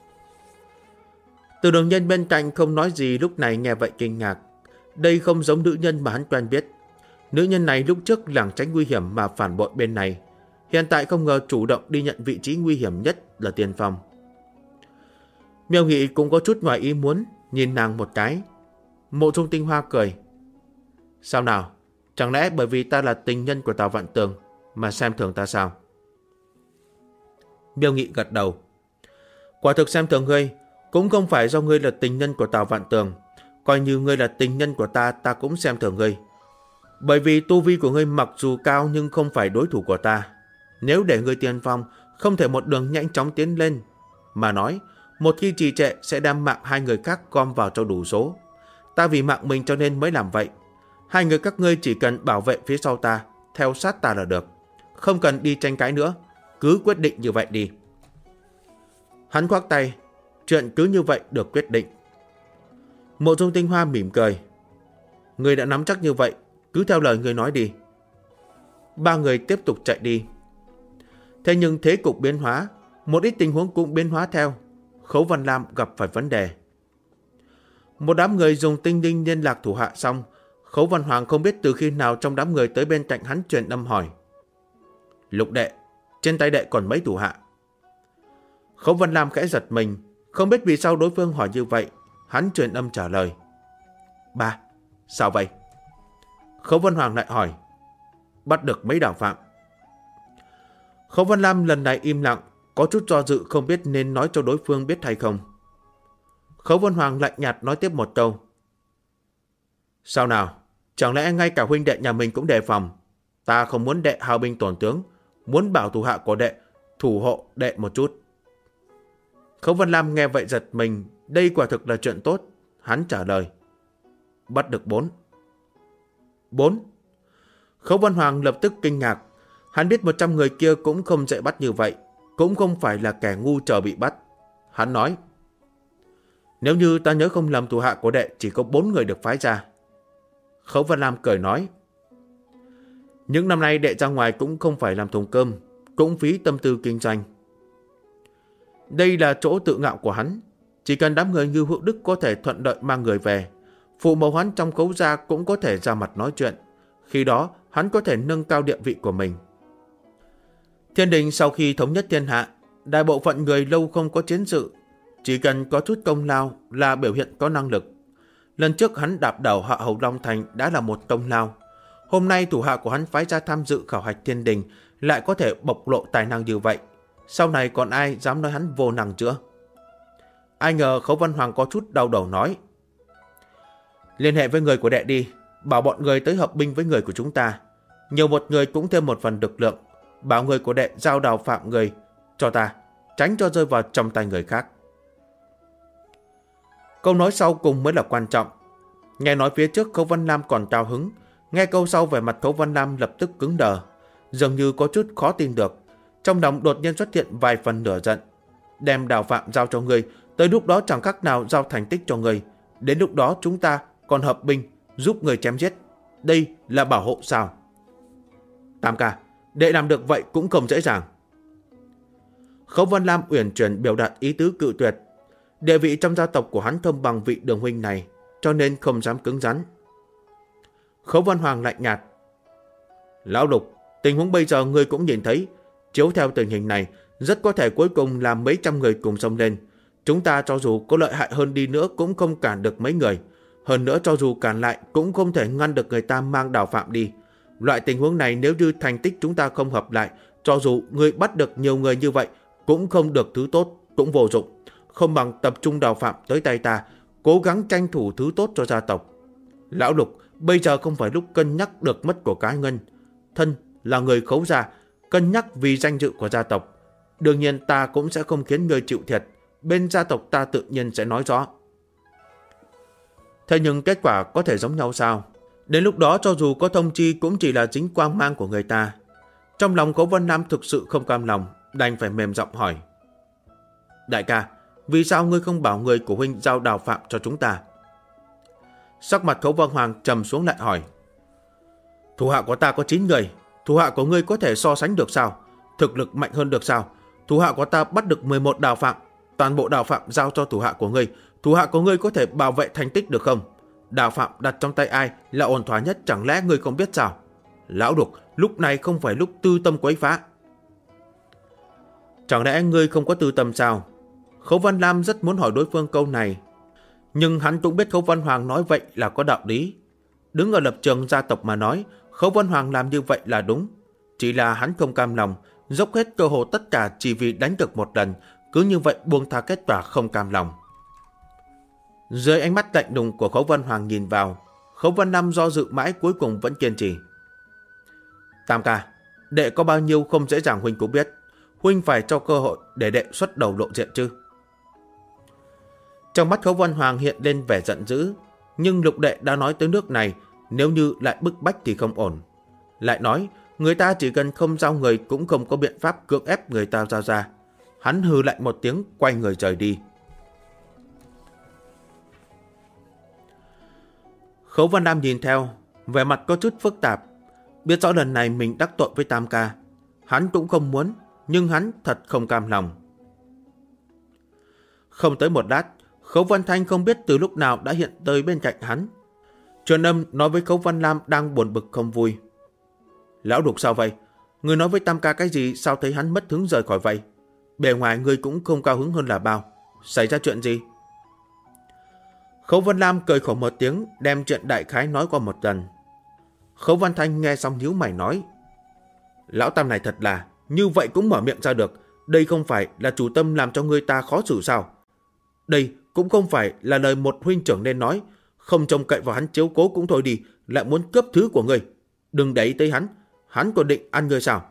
Từ Đường Nhân bên cạnh không nói gì, lúc này nghe vậy kinh ngạc. Đây không giống nữ nhân mà hắn quen biết. Nữ nhân này lúc trước lảng tránh nguy hiểm mà phản bội bên này, hiện tại không ngờ chủ động đi nhận vị trí nguy hiểm nhất là tiên phong. Miêu Nghị cũng có chút ngoài ý muốn, nhìn nàng một cái. Mộ Dung Tinh Hoa cười: sao nào? Chẳng lẽ bởi vì ta là tình nhân của Tào Vạn Tường mà xem thường ta sao? Miêu Nghị gật đầu: quả thực xem thường ngươi cũng không phải do ngươi là tình nhân của Tào Vạn Tường. Coi như ngươi là tình nhân của ta, ta cũng xem thường ngươi. Bởi vì tu vi của ngươi mặc dù cao nhưng không phải đối thủ của ta. Nếu để ngươi tiên phong, không thể một đường nhanh chóng tiến lên. Mà nói, một khi trì trệ sẽ đem mạng 2 người khác gom vào cho đủ số. Ta vì mạng mình cho nên mới làm vậy. 2 người các ngươi chỉ cần bảo vệ phía sau ta, theo sát ta là được. Không cần đi tranh cãi nữa. Cứ quyết định như vậy đi. Hắn khoác tay. Chuyện cứ như vậy được quyết định. Mộ Dung Tinh Hoa mỉm cười: ngươi đã nắm chắc như vậy, cứ theo lời ngươi nói đi. 3 người tiếp tục chạy đi. Thế nhưng thế cục biến hóa, một ít tình huống cũng biến hóa theo. Khấu Văn Lam gặp phải vấn đề. Một đám người dùng tinh linh liên lạc thủ hạ xong, Khấu Văn Hoàng không biết từ khi nào trong đám người tới bên cạnh hắn truyền âm hỏi: Lục đệ, trên tay đệ còn mấy thủ hạ? Khấu Văn Lam khẽ giật mình, không biết vì sao đối phương hỏi như vậy. Hắn truyền âm trả lời: 3. Sao vậy? Khấu Văn Hoàng lại hỏi: bắt được mấy đạo phạm? Khấu Văn Lam lần này im lặng, có chút do dự không biết nên nói cho đối phương biết hay không. Khấu Văn Hoàng lạnh nhạt nói tiếp một câu: sao nào? Chẳng lẽ ngay cả huynh đệ nhà mình cũng đề phòng? Ta không muốn đệ hao binh tổn tướng, muốn bảo thủ hạ của đệ thủ hộ đệ một chút. Khấu Văn Lam nghe vậy giật mình, đây quả thực là chuyện tốt. Hắn trả lời: bắt được 4. 4? Khấu Văn Hoàng lập tức kinh ngạc. Hắn biết 100 người kia cũng không dễ bắt như vậy, cũng không phải là kẻ ngu chờ bị bắt. Hắn nói, nếu như ta nhớ không lầm, thủ hạ của đệ chỉ có 4 người được phái ra. Khấu Văn Lam cười nói, những năm nay đệ ra ngoài cũng không phải làm thùng cơm, cũng phí tâm tư kinh doanh. Đây là chỗ tự ngạo của hắn. Chỉ cần đám người Ngưu Hữu Đức có thể thuận lợi mang người về, phụ mẫu hắn trong Khấu gia cũng có thể ra mặt nói chuyện. Khi đó hắn có thể nâng cao địa vị của mình. Thiên đình sau khi thống nhất thiên hạ, đại bộ phận người lâu không có chiến sự, chỉ cần có chút công lao là biểu hiện có năng lực. Lần trước hắn đạp đảo Hạ Hầu Long Thành đã là một công lao. Hôm nay thủ hạ của hắn phái ra tham dự khảo hạch thiên đình lại có thể bộc lộ tài năng như vậy. Sau này còn ai dám nói hắn vô năng chưa? Ai ngờ Khấu Văn Hoàng có chút đau đầu nói, liên hệ với người của đệ đi, bảo bọn người tới hợp binh với người của chúng ta. Nhiều một người cũng thêm một phần lực lượng. Bảo người của đệ giao Đào Phạm người cho ta, tránh cho rơi vào trong tay người khác. Câu nói sau cùng mới là quan trọng. Nghe nói phía trước Khấu Văn Lam còn cao hứng, nghe câu sau vẻ mặt Khấu Văn Lam lập tức cứng đờ, dường như có chút khó tin được. Trong lòng đột nhiên xuất hiện vài phần nửa giận. Đem Đào Phạm giao cho ngươi, tới lúc đó chẳng khác nào giao thành tích cho ngươi. Đến lúc đó chúng ta còn hợp binh giúp người chém giết. Đây là bảo hộ sao? Tam ca, đệ làm được vậy cũng không dễ dàng. Khấu Văn Lam uyển chuyển biểu đạt ý tứ cự tuyệt. Địa vị trong gia tộc của hắn không bằng vị Đường huynh này, cho nên không dám cứng rắn. Khấu Văn Hoàng lạnh nhạt, lão Lục, tình huống bây giờ ngươi cũng nhìn thấy. Chiếu theo tình hình này, rất có thể cuối cùng là mấy trăm người cùng xông lên. Chúng ta cho dù có lợi hại hơn đi nữa cũng không cản được mấy người. Hơn nữa cho dù cản lại cũng không thể ngăn được người ta mang Đào Phạm đi. Loại tình huống này nếu như thành tích chúng ta không hợp lại, cho dù ngươi bắt được nhiều người như vậy cũng không được thứ tốt, cũng vô dụng. Không bằng tập trung Đào Phạm tới tay ta, cố gắng tranh thủ thứ tốt cho gia tộc. Lão Lục, bây giờ không phải lúc cân nhắc được mất của cá nhân. Thân là người Khấu gia, cân nhắc vì danh dự của gia tộc. Đương nhiên ta cũng sẽ không khiến người chịu thiệt. Bên gia tộc ta tự nhiên sẽ nói rõ. Thế nhưng kết quả có thể giống nhau sao? Đến lúc đó cho dù có thông chi cũng chỉ là dính quang mang của người ta. Trong lòng Khấu Văn Lam thực sự không cam lòng, đành phải mềm giọng hỏi, đại ca, vì sao ngươi không bảo người của huynh giao Đào Phạm cho chúng ta? Sắc mặt Khấu Văn Hoàng trầm xuống lại hỏi, thủ hạ của ta có 9 người, thủ hạ của ngươi có thể so sánh được sao? Thực lực mạnh hơn được sao? Thủ hạ của ta bắt được 11 Đào Phạm, toàn bộ Đào Phạm giao cho thủ hạ của ngươi. Thủ hạ của ngươi có thể bảo vệ thành tích được không? Đào Phạm đặt trong tay ai là ổn thỏa nhất, chẳng lẽ ngươi không biết sao? Lão Đục, lúc này không phải lúc tư tâm quấy phá. Chẳng lẽ ngươi không có tư tâm sao? Khấu Văn Lam rất muốn hỏi đối phương câu này, nhưng hắn cũng biết Khấu Văn Hoàng nói vậy là có đạo lý. Đứng ở lập trường gia tộc mà nói, Khấu Văn Hoàng làm như vậy là đúng. Chỉ là hắn không cam lòng, dốc hết cơ hội tất cả chỉ vì đánh được một lần, cứ như vậy buông tha kết quả không cam lòng. Dưới ánh mắt lạnh lùng của Khấu Văn Hoàng nhìn vào, Khấu Văn Lam do dự mãi cuối cùng vẫn kiên trì. Tam ca, đệ có bao nhiêu không dễ dàng huynh cũng biết. Huynh phải cho cơ hội để đệ xuất đầu lộ diện chứ. Trong mắt Khấu Văn Hoàng hiện lên vẻ giận dữ, nhưng Lục đệ đã nói tới nước này, nếu như lại bức bách thì không ổn. Lại nói, người ta chỉ cần không giao người cũng không có biện pháp cưỡng ép người ta giao ra. Hắn hừ lạnh một tiếng, quay người rời đi. Khấu Văn Lam nhìn theo, vẻ mặt có chút phức tạp. Biết rõ lần này mình đắc tội với Tam ca, hắn cũng không muốn, nhưng hắn thật không cam lòng. Không tới một lát, Khấu Văn Thanh không biết từ lúc nào đã hiện tới bên cạnh hắn. Truyền âm nói với Khấu Văn Lam đang buồn bực không vui. Lão Đục sao vậy? Người nói với Tam ca cái gì sao thấy hắn mất hứng rời khỏi vậy? Bề ngoài người cũng không cao hứng hơn là bao. Xảy ra chuyện gì? Khấu Văn Lam cười khổ một tiếng, đem chuyện đại khái nói qua một lần. Khấu Văn Thanh nghe xong nhíu mày nói, lão Tam này thật là, như vậy cũng mở miệng ra được. Đây không phải là chủ tâm làm cho người ta khó xử sao? Đây cũng không phải là lời một huynh trưởng nên nói. Không trông cậy vào hắn chiếu cố cũng thôi đi, lại muốn cướp thứ của ngươi. Đừng để ý tới hắn, hắn còn định ăn ngươi sao?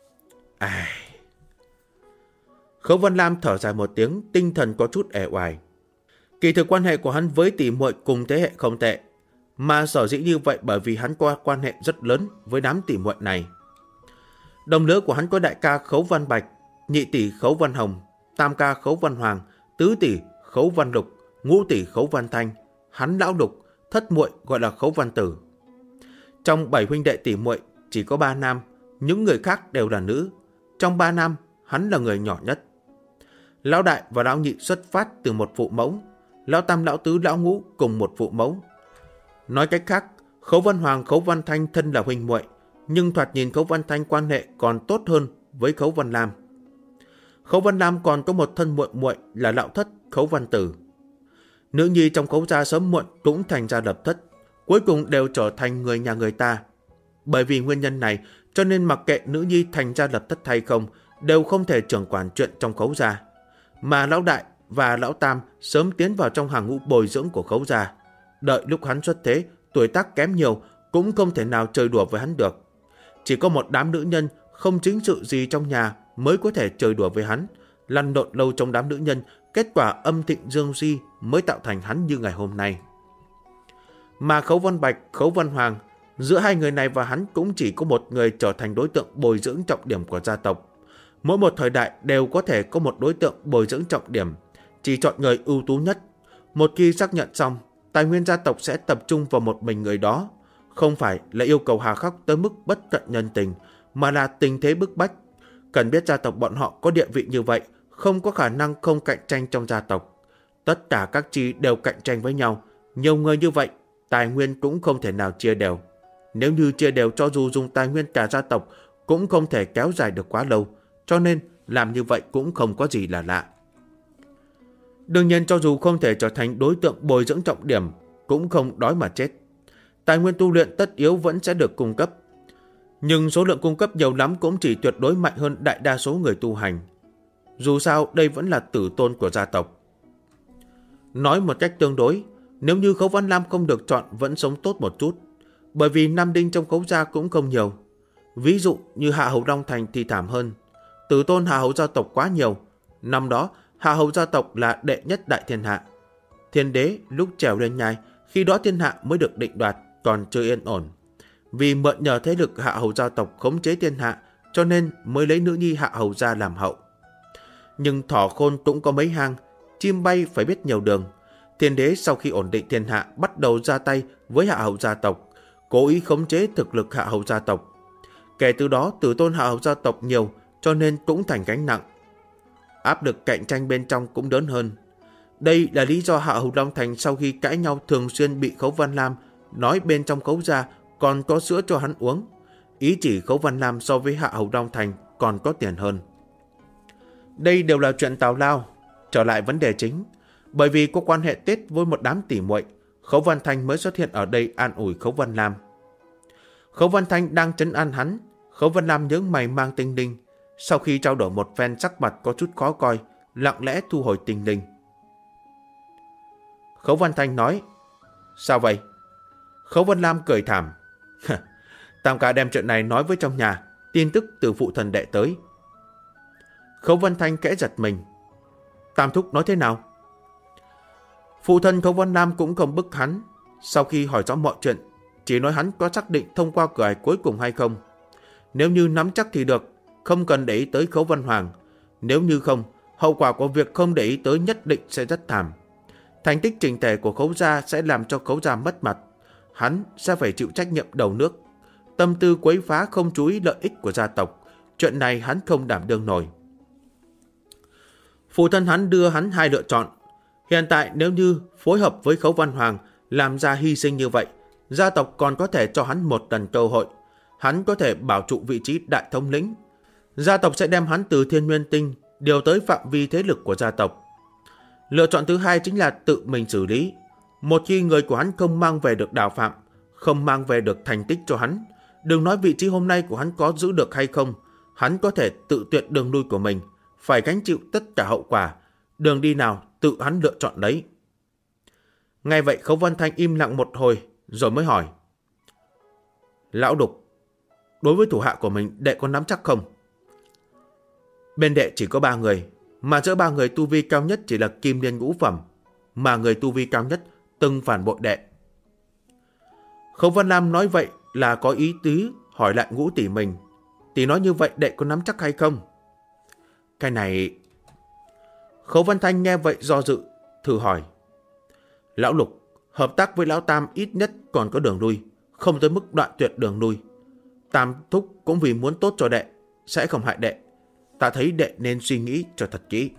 Khấu Văn Lam thở dài một tiếng, tinh thần có chút uể oải. Kỳ thực quan hệ của hắn với tỷ muội cùng thế hệ không tệ. Mà sở dĩ như vậy bởi vì hắn có quan hệ rất lớn với đám tỉ muội này. Đồng lứa của hắn có đại ca Khấu Văn Bạch, nhị tỷ Khấu Văn Hồng, tam ca Khấu Văn Hoàng, tứ tỷ Khấu Văn Lục, ngũ tỷ Khấu Văn Thanh, hắn lão Lục, thất muội gọi là Khấu Văn Tử. Trong 7 huynh đệ tỉ muội chỉ có 3 nam, những người khác đều là nữ. Trong 3 nam, hắn là người nhỏ nhất. Lão đại và lão nhị xuất phát từ một phụ mẫu, lão tam, lão tứ, lão ngũ cùng một phụ mẫu. Nói cách khác, Khấu Văn Hoàng, Khấu Văn Thanh thân là huynh muội, nhưng thoạt nhìn Khấu Văn Thanh quan hệ còn tốt hơn với Khấu Văn Lam. Khấu Văn Lam còn có một thân muội muội là lão thất Khấu Văn Tử. Nữ nhi trong Khấu gia sớm muộn cũng thành ra lập thất, cuối cùng đều trở thành người nhà người ta. Bởi vì nguyên nhân này, cho nên mặc kệ nữ nhi thành ra lập thất hay không, đều không thể trưởng quản chuyện trong Khấu gia. Mà lão đại và lão tam sớm tiến vào trong hàng ngũ bồi dưỡng của Khấu gia. Đợi lúc hắn xuất thế, tuổi tác kém nhiều, cũng không thể nào chơi đùa với hắn được. Chỉ có một đám nữ nhân không chính sự gì trong nhà mới có thể chơi đùa với hắn. Lăn lộn lâu trong đám nữ nhân, kết quả âm thịnh dương suy mới tạo thành hắn như ngày hôm nay. Mà Khấu Văn Bạch, Khấu Văn Hoàng, giữa hai người này và hắn cũng chỉ có một người trở thành đối tượng bồi dưỡng trọng điểm của gia tộc. Mỗi một thời đại đều có thể có một đối tượng bồi dưỡng trọng điểm, chỉ chọn người ưu tú nhất. Một khi xác nhận xong, tài nguyên gia tộc sẽ tập trung vào một mình người đó. Không phải là yêu cầu hà khắc tới mức bất tận nhân tình, mà là tình thế bức bách. Cần biết gia tộc bọn họ có địa vị như vậy, không có khả năng không cạnh tranh trong gia tộc. Tất cả các chi đều cạnh tranh với nhau. Nhiều người như vậy, tài nguyên cũng không thể nào chia đều. Nếu như chia đều cho dù dùng tài nguyên cả gia tộc, cũng không thể kéo dài được quá lâu. Cho nên, làm như vậy cũng không có gì là lạ. Đương nhiên cho dù không thể trở thành đối tượng bồi dưỡng trọng điểm, cũng không đói mà chết. Tài nguyên tu luyện tất yếu vẫn sẽ được cung cấp. Nhưng số lượng cung cấp nhiều lắm cũng chỉ tuyệt đối mạnh hơn đại đa số người tu hành. Dù sao đây vẫn là tử tôn của gia tộc. Nói một cách tương đối, nếu như Khấu Văn Lam không được chọn vẫn sống tốt một chút. Bởi vì nam đinh trong Khấu gia cũng không nhiều. Ví dụ như Hạ Hầu Long Thành thì thảm hơn. Tử tôn Hạ Hầu gia tộc quá nhiều. Năm đó Hạ Hầu gia tộc là đệ nhất đại thiên hạ. Thiên đế lúc trèo lên nhai, khi đó thiên hạ mới được định đoạt, còn chưa yên ổn. Vì mượn nhờ thế lực Hạ Hầu gia tộc khống chế thiên hạ, cho nên mới lấy nữ nhi Hạ Hầu gia làm hậu. Nhưng thỏ khôn cũng có mấy hang, chim bay phải biết nhiều đường. Thiên đế sau khi ổn định thiên hạ bắt đầu ra tay với Hạ Hầu gia tộc, cố ý khống chế thực lực Hạ Hầu gia tộc. Kể từ đó tử tôn Hạ Hầu gia tộc nhiều, cho nên cũng thành gánh nặng. Áp lực cạnh tranh bên trong cũng lớn hơn. Đây là lý do Hạ Hầu Long Thành sau khi cãi nhau thường xuyên bị Khấu Văn Lam nói bên trong Khấu gia còn có sữa cho hắn uống. Ý chỉ Khấu Văn Lam so với Hạ Hầu Long Thành còn có tiền hơn. Đây đều là chuyện tào lao. Trở lại vấn đề chính. Bởi vì có quan hệ Tết với một đám tỉ muội, Khấu Văn Thanh mới xuất hiện ở đây an ủi Khấu Văn Lam. Khấu Văn Thanh đang trấn an hắn. Khấu Văn Lam nhướng mày mang tinh linh. Sau khi trao đổi một phen sắc mặt có chút khó coi, lặng lẽ thu hồi tinh linh. Khấu Văn Thanh nói: Sao vậy? Khấu Văn Lam cười thảm: Tam ca đem chuyện này nói với trong nhà, tin tức từ phụ thần đệ tới. Khấu Văn Thanh kẽ giật mình: Tam thúc nói thế nào? Phụ thân Khấu Văn Lam cũng không bức hắn. Sau khi hỏi rõ mọi chuyện, chỉ nói hắn có xác định thông qua cửa ải cuối cùng hay không. Nếu như nắm chắc thì được, không cần để ý tới Khấu Văn Hoàng. Nếu như không, hậu quả của việc không để ý tới nhất định sẽ rất thảm. Thành tích chỉnh thể của Khấu gia sẽ làm cho Khấu gia mất mặt. Hắn sẽ phải chịu trách nhiệm đầu nước. Tâm tư quấy phá không chú ý lợi ích của gia tộc. Chuyện này hắn không đảm đương nổi. Phụ thân hắn đưa hắn hai lựa chọn. Hiện tại nếu như phối hợp với Khấu Văn Hoàng làm ra hy sinh như vậy, gia tộc còn có thể cho hắn một lần cơ hội. Hắn có thể bảo trụ vị trí đại thống lĩnh. Gia tộc sẽ đem hắn từ Thiên Nguyên Tinh điều tới phạm vi thế lực của gia tộc. Lựa chọn thứ hai chính là tự mình xử lý. Một khi người của hắn không mang về được Đào Phạm, không mang về được thành tích cho hắn, đừng nói vị trí hôm nay của hắn có giữ được hay không, hắn có thể tự tuyệt đường lui của mình, phải gánh chịu tất cả hậu quả. Đường đi nào tự hắn lựa chọn đấy. Ngay vậy Khấu Văn Thanh im lặng một hồi rồi mới hỏi: Lão Đục, đối với thủ hạ của mình đệ có nắm chắc không? Bên đệ chỉ có 3 người, mà giữa 3 người tu vi cao nhất chỉ là Kim Liên ngũ phẩm, mà người tu vi cao nhất từng phản bội đệ. Khấu Văn Lam nói vậy là có ý tứ hỏi lại Ngũ tỷ mình. Tỷ nói như vậy đệ có nắm chắc hay không? Cái này... Khấu Văn Thanh nghe vậy do dự, thử hỏi. Lão Lục, hợp tác với Lão Tam ít nhất còn có đường lui, không tới mức đoạn tuyệt đường lui. Tam thúc cũng vì muốn tốt cho đệ, sẽ không hại đệ. Ta thấy đệ nên suy nghĩ cho thật kỹ.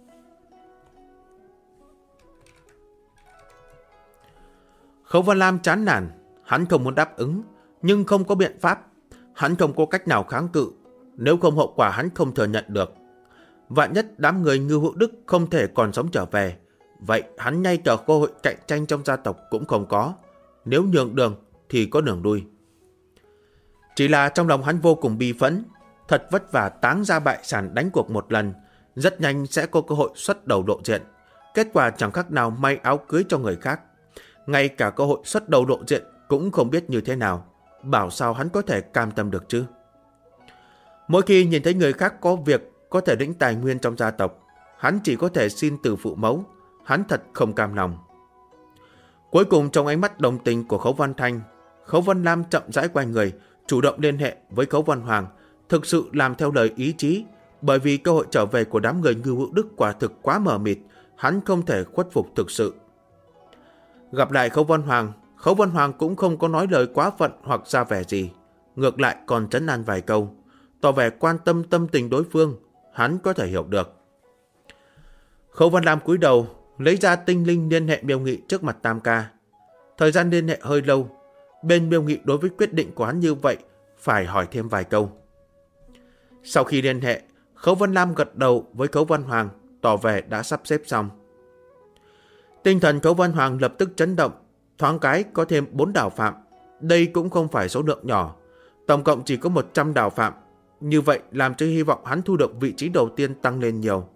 Khấu Văn Lam chán nản, hắn không muốn đáp ứng, nhưng không có biện pháp. Hắn không có cách nào kháng cự, nếu không hậu quả hắn không thừa nhận được. Vạn nhất đám người Ngưu Hữu Đức không thể còn sống trở về, vậy hắn ngay cả cơ hội cạnh tranh trong gia tộc cũng không có. Nếu nhường đường thì có đường lui. Chỉ là trong lòng hắn vô cùng bi phẫn, thật vất vả táng ra bại sản đánh cuộc một lần, rất nhanh sẽ có cơ hội xuất đầu lộ diện. Kết quả chẳng khác nào may áo cưới cho người khác. Ngay cả cơ hội xuất đầu lộ diện cũng không biết như thế nào, bảo sao hắn có thể cam tâm được chứ. Mỗi khi nhìn thấy người khác có việc có thể lĩnh tài nguyên trong gia tộc, hắn chỉ có thể xin từ phụ mẫu, hắn thật không cam lòng. Cuối cùng trong ánh mắt đồng tình của Khấu Văn Thanh, Khấu Văn Lam chậm rãi quay người, chủ động liên hệ với Khấu Văn Hoàng, thực sự làm theo lời ý chí, bởi vì cơ hội trở về của đám người Ngưu Hữu Đức quả thực quá mờ mịt, hắn không thể khuất phục thực sự. Gặp lại Khấu Văn Hoàng cũng không có nói lời quá phận hoặc ra vẻ gì, ngược lại còn trấn an vài câu, tỏ vẻ quan tâm tâm tình đối phương, hắn có thể hiểu được. Khấu Văn Lam cúi đầu, lấy ra tinh linh liên hệ Miêu Nghị trước mặt Tam ca. Thời gian liên hệ hơi lâu, bên Miêu Nghị đối với quyết định của hắn như vậy phải hỏi thêm vài câu. Sau khi liên hệ, Khấu Văn Lam gật đầu với Khấu Văn Hoàng, tỏ vẻ đã sắp xếp xong. Tinh thần Khấu Văn Hoàng lập tức chấn động, thoáng cái có thêm 4 đảo phạm. Đây cũng không phải số lượng nhỏ, tổng cộng chỉ có 100 đảo phạm. Như vậy làm cho hy vọng hắn thu được vị trí đầu tiên tăng lên nhiều.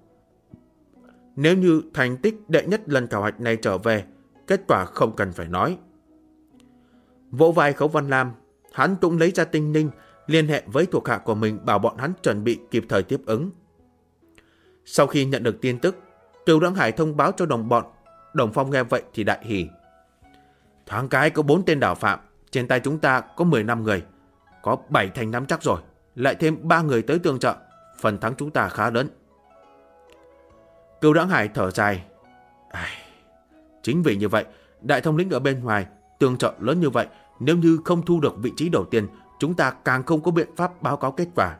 Nếu như thành tích đệ nhất lần khảo hạch này trở về, kết quả không cần phải nói. Vỗ vai Khấu Văn Lam, hắn cũng lấy ra tinh linh liên hệ với thuộc hạ của mình, bảo bọn hắn chuẩn bị kịp thời tiếp ứng. Sau khi nhận được tin tức, Cửu Đãng Hải thông báo cho đồng bọn. Đồng Phong nghe vậy thì đại hỉ. Thoáng cái có 4 tên đảo phạm, trên tay chúng ta có 15 người, có 7 thành nắm chắc rồi, lại thêm 3 người tới tương trợ, phần thắng chúng ta khá lớn. Cửu Đãng Hải thở dài. Chính vì như vậy, đại thống lĩnh ở bên ngoài tương trợ lớn như vậy, nếu như không thu được vị trí đầu tiên, chúng ta càng không có biện pháp báo cáo kết quả.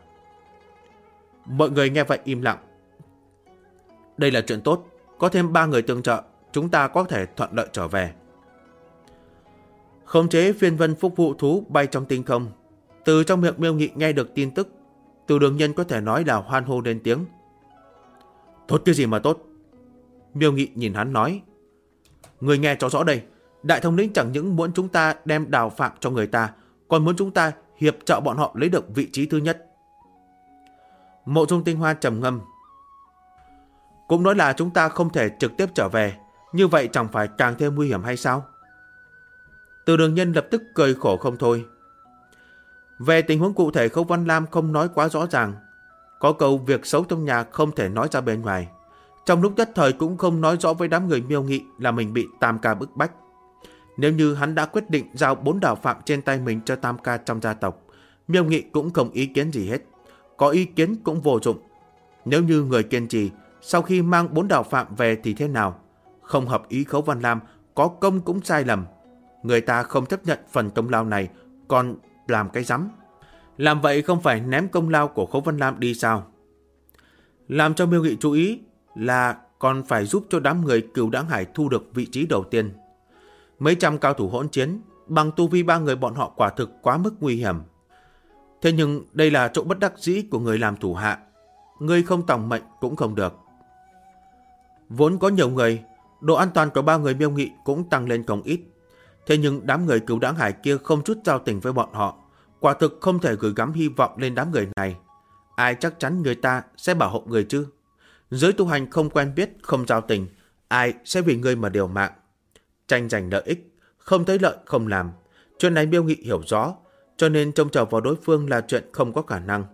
Mọi người nghe vậy im lặng. Đây là chuyện tốt, có thêm 3 người tương trợ, chúng ta có thể thuận lợi trở về. Khống chế phiên vân phúc vụ thú bay trong tinh không. Từ trong miệng Miêu Nghị nghe được tin tức, Từ Đường Nhân có thể nói là hoan hô lên tiếng. Tốt cái gì mà tốt? Miêu Nghị nhìn hắn nói. Người nghe cho rõ đây, đại thống lĩnh chẳng những muốn chúng ta đem đào phạm cho người ta, còn muốn chúng ta hiệp trợ bọn họ lấy được vị trí thứ nhất. Mộ Dung Tinh Hoa trầm ngâm. Cũng nói là chúng ta không thể trực tiếp trở về, như vậy chẳng phải càng thêm nguy hiểm hay sao? Từ Đường Nhân lập tức cười khổ không thôi. Về tình huống cụ thể Khấu Văn Lam không nói quá rõ ràng. Có câu việc xấu trong nhà không thể nói ra bên ngoài. Trong lúc nhất thời cũng không nói rõ với đám người Miêu Nghị là mình bị Tam ca bức bách. Nếu như hắn đã quyết định giao 4 đảo phạm trên tay mình cho Tam ca trong gia tộc, Miêu Nghị cũng không ý kiến gì hết. Có ý kiến cũng vô dụng. Nếu như người kiên trì, sau khi mang 4 đảo phạm về thì thế nào? Không hợp ý Khấu Văn Lam, có công cũng sai lầm. Người ta không chấp nhận phần công lao này, còn làm cái rắm. Làm vậy không phải ném công lao của Khấu Văn Lam đi sao? Làm cho Miêu Nghị chú ý là còn phải giúp cho đám người Cửu Đãng Hải thu được vị trí đầu tiên. Mấy trăm cao thủ hỗn chiến, bằng tu vi 3 người bọn họ quả thực quá mức nguy hiểm. Thế nhưng đây là chỗ bất đắc dĩ của người làm thủ hạ. Người không tòng mệnh cũng không được. Vốn có nhiều người, độ an toàn của 3 người Miêu Nghị cũng tăng lên không ít. Thế nhưng đám người Cửu Đãng Hải kia không chút giao tình với bọn họ, quả thực không thể gửi gắm hy vọng lên đám người này. Ai chắc chắn người ta sẽ bảo hộ người chứ? Giới tu hành không quen biết, không giao tình, ai sẽ vì người mà điều mạng? Tranh giành lợi ích, không thấy lợi không làm. Chuyện này Miêu Nghị hiểu rõ, cho nên trông chờ vào đối phương là chuyện không có khả năng.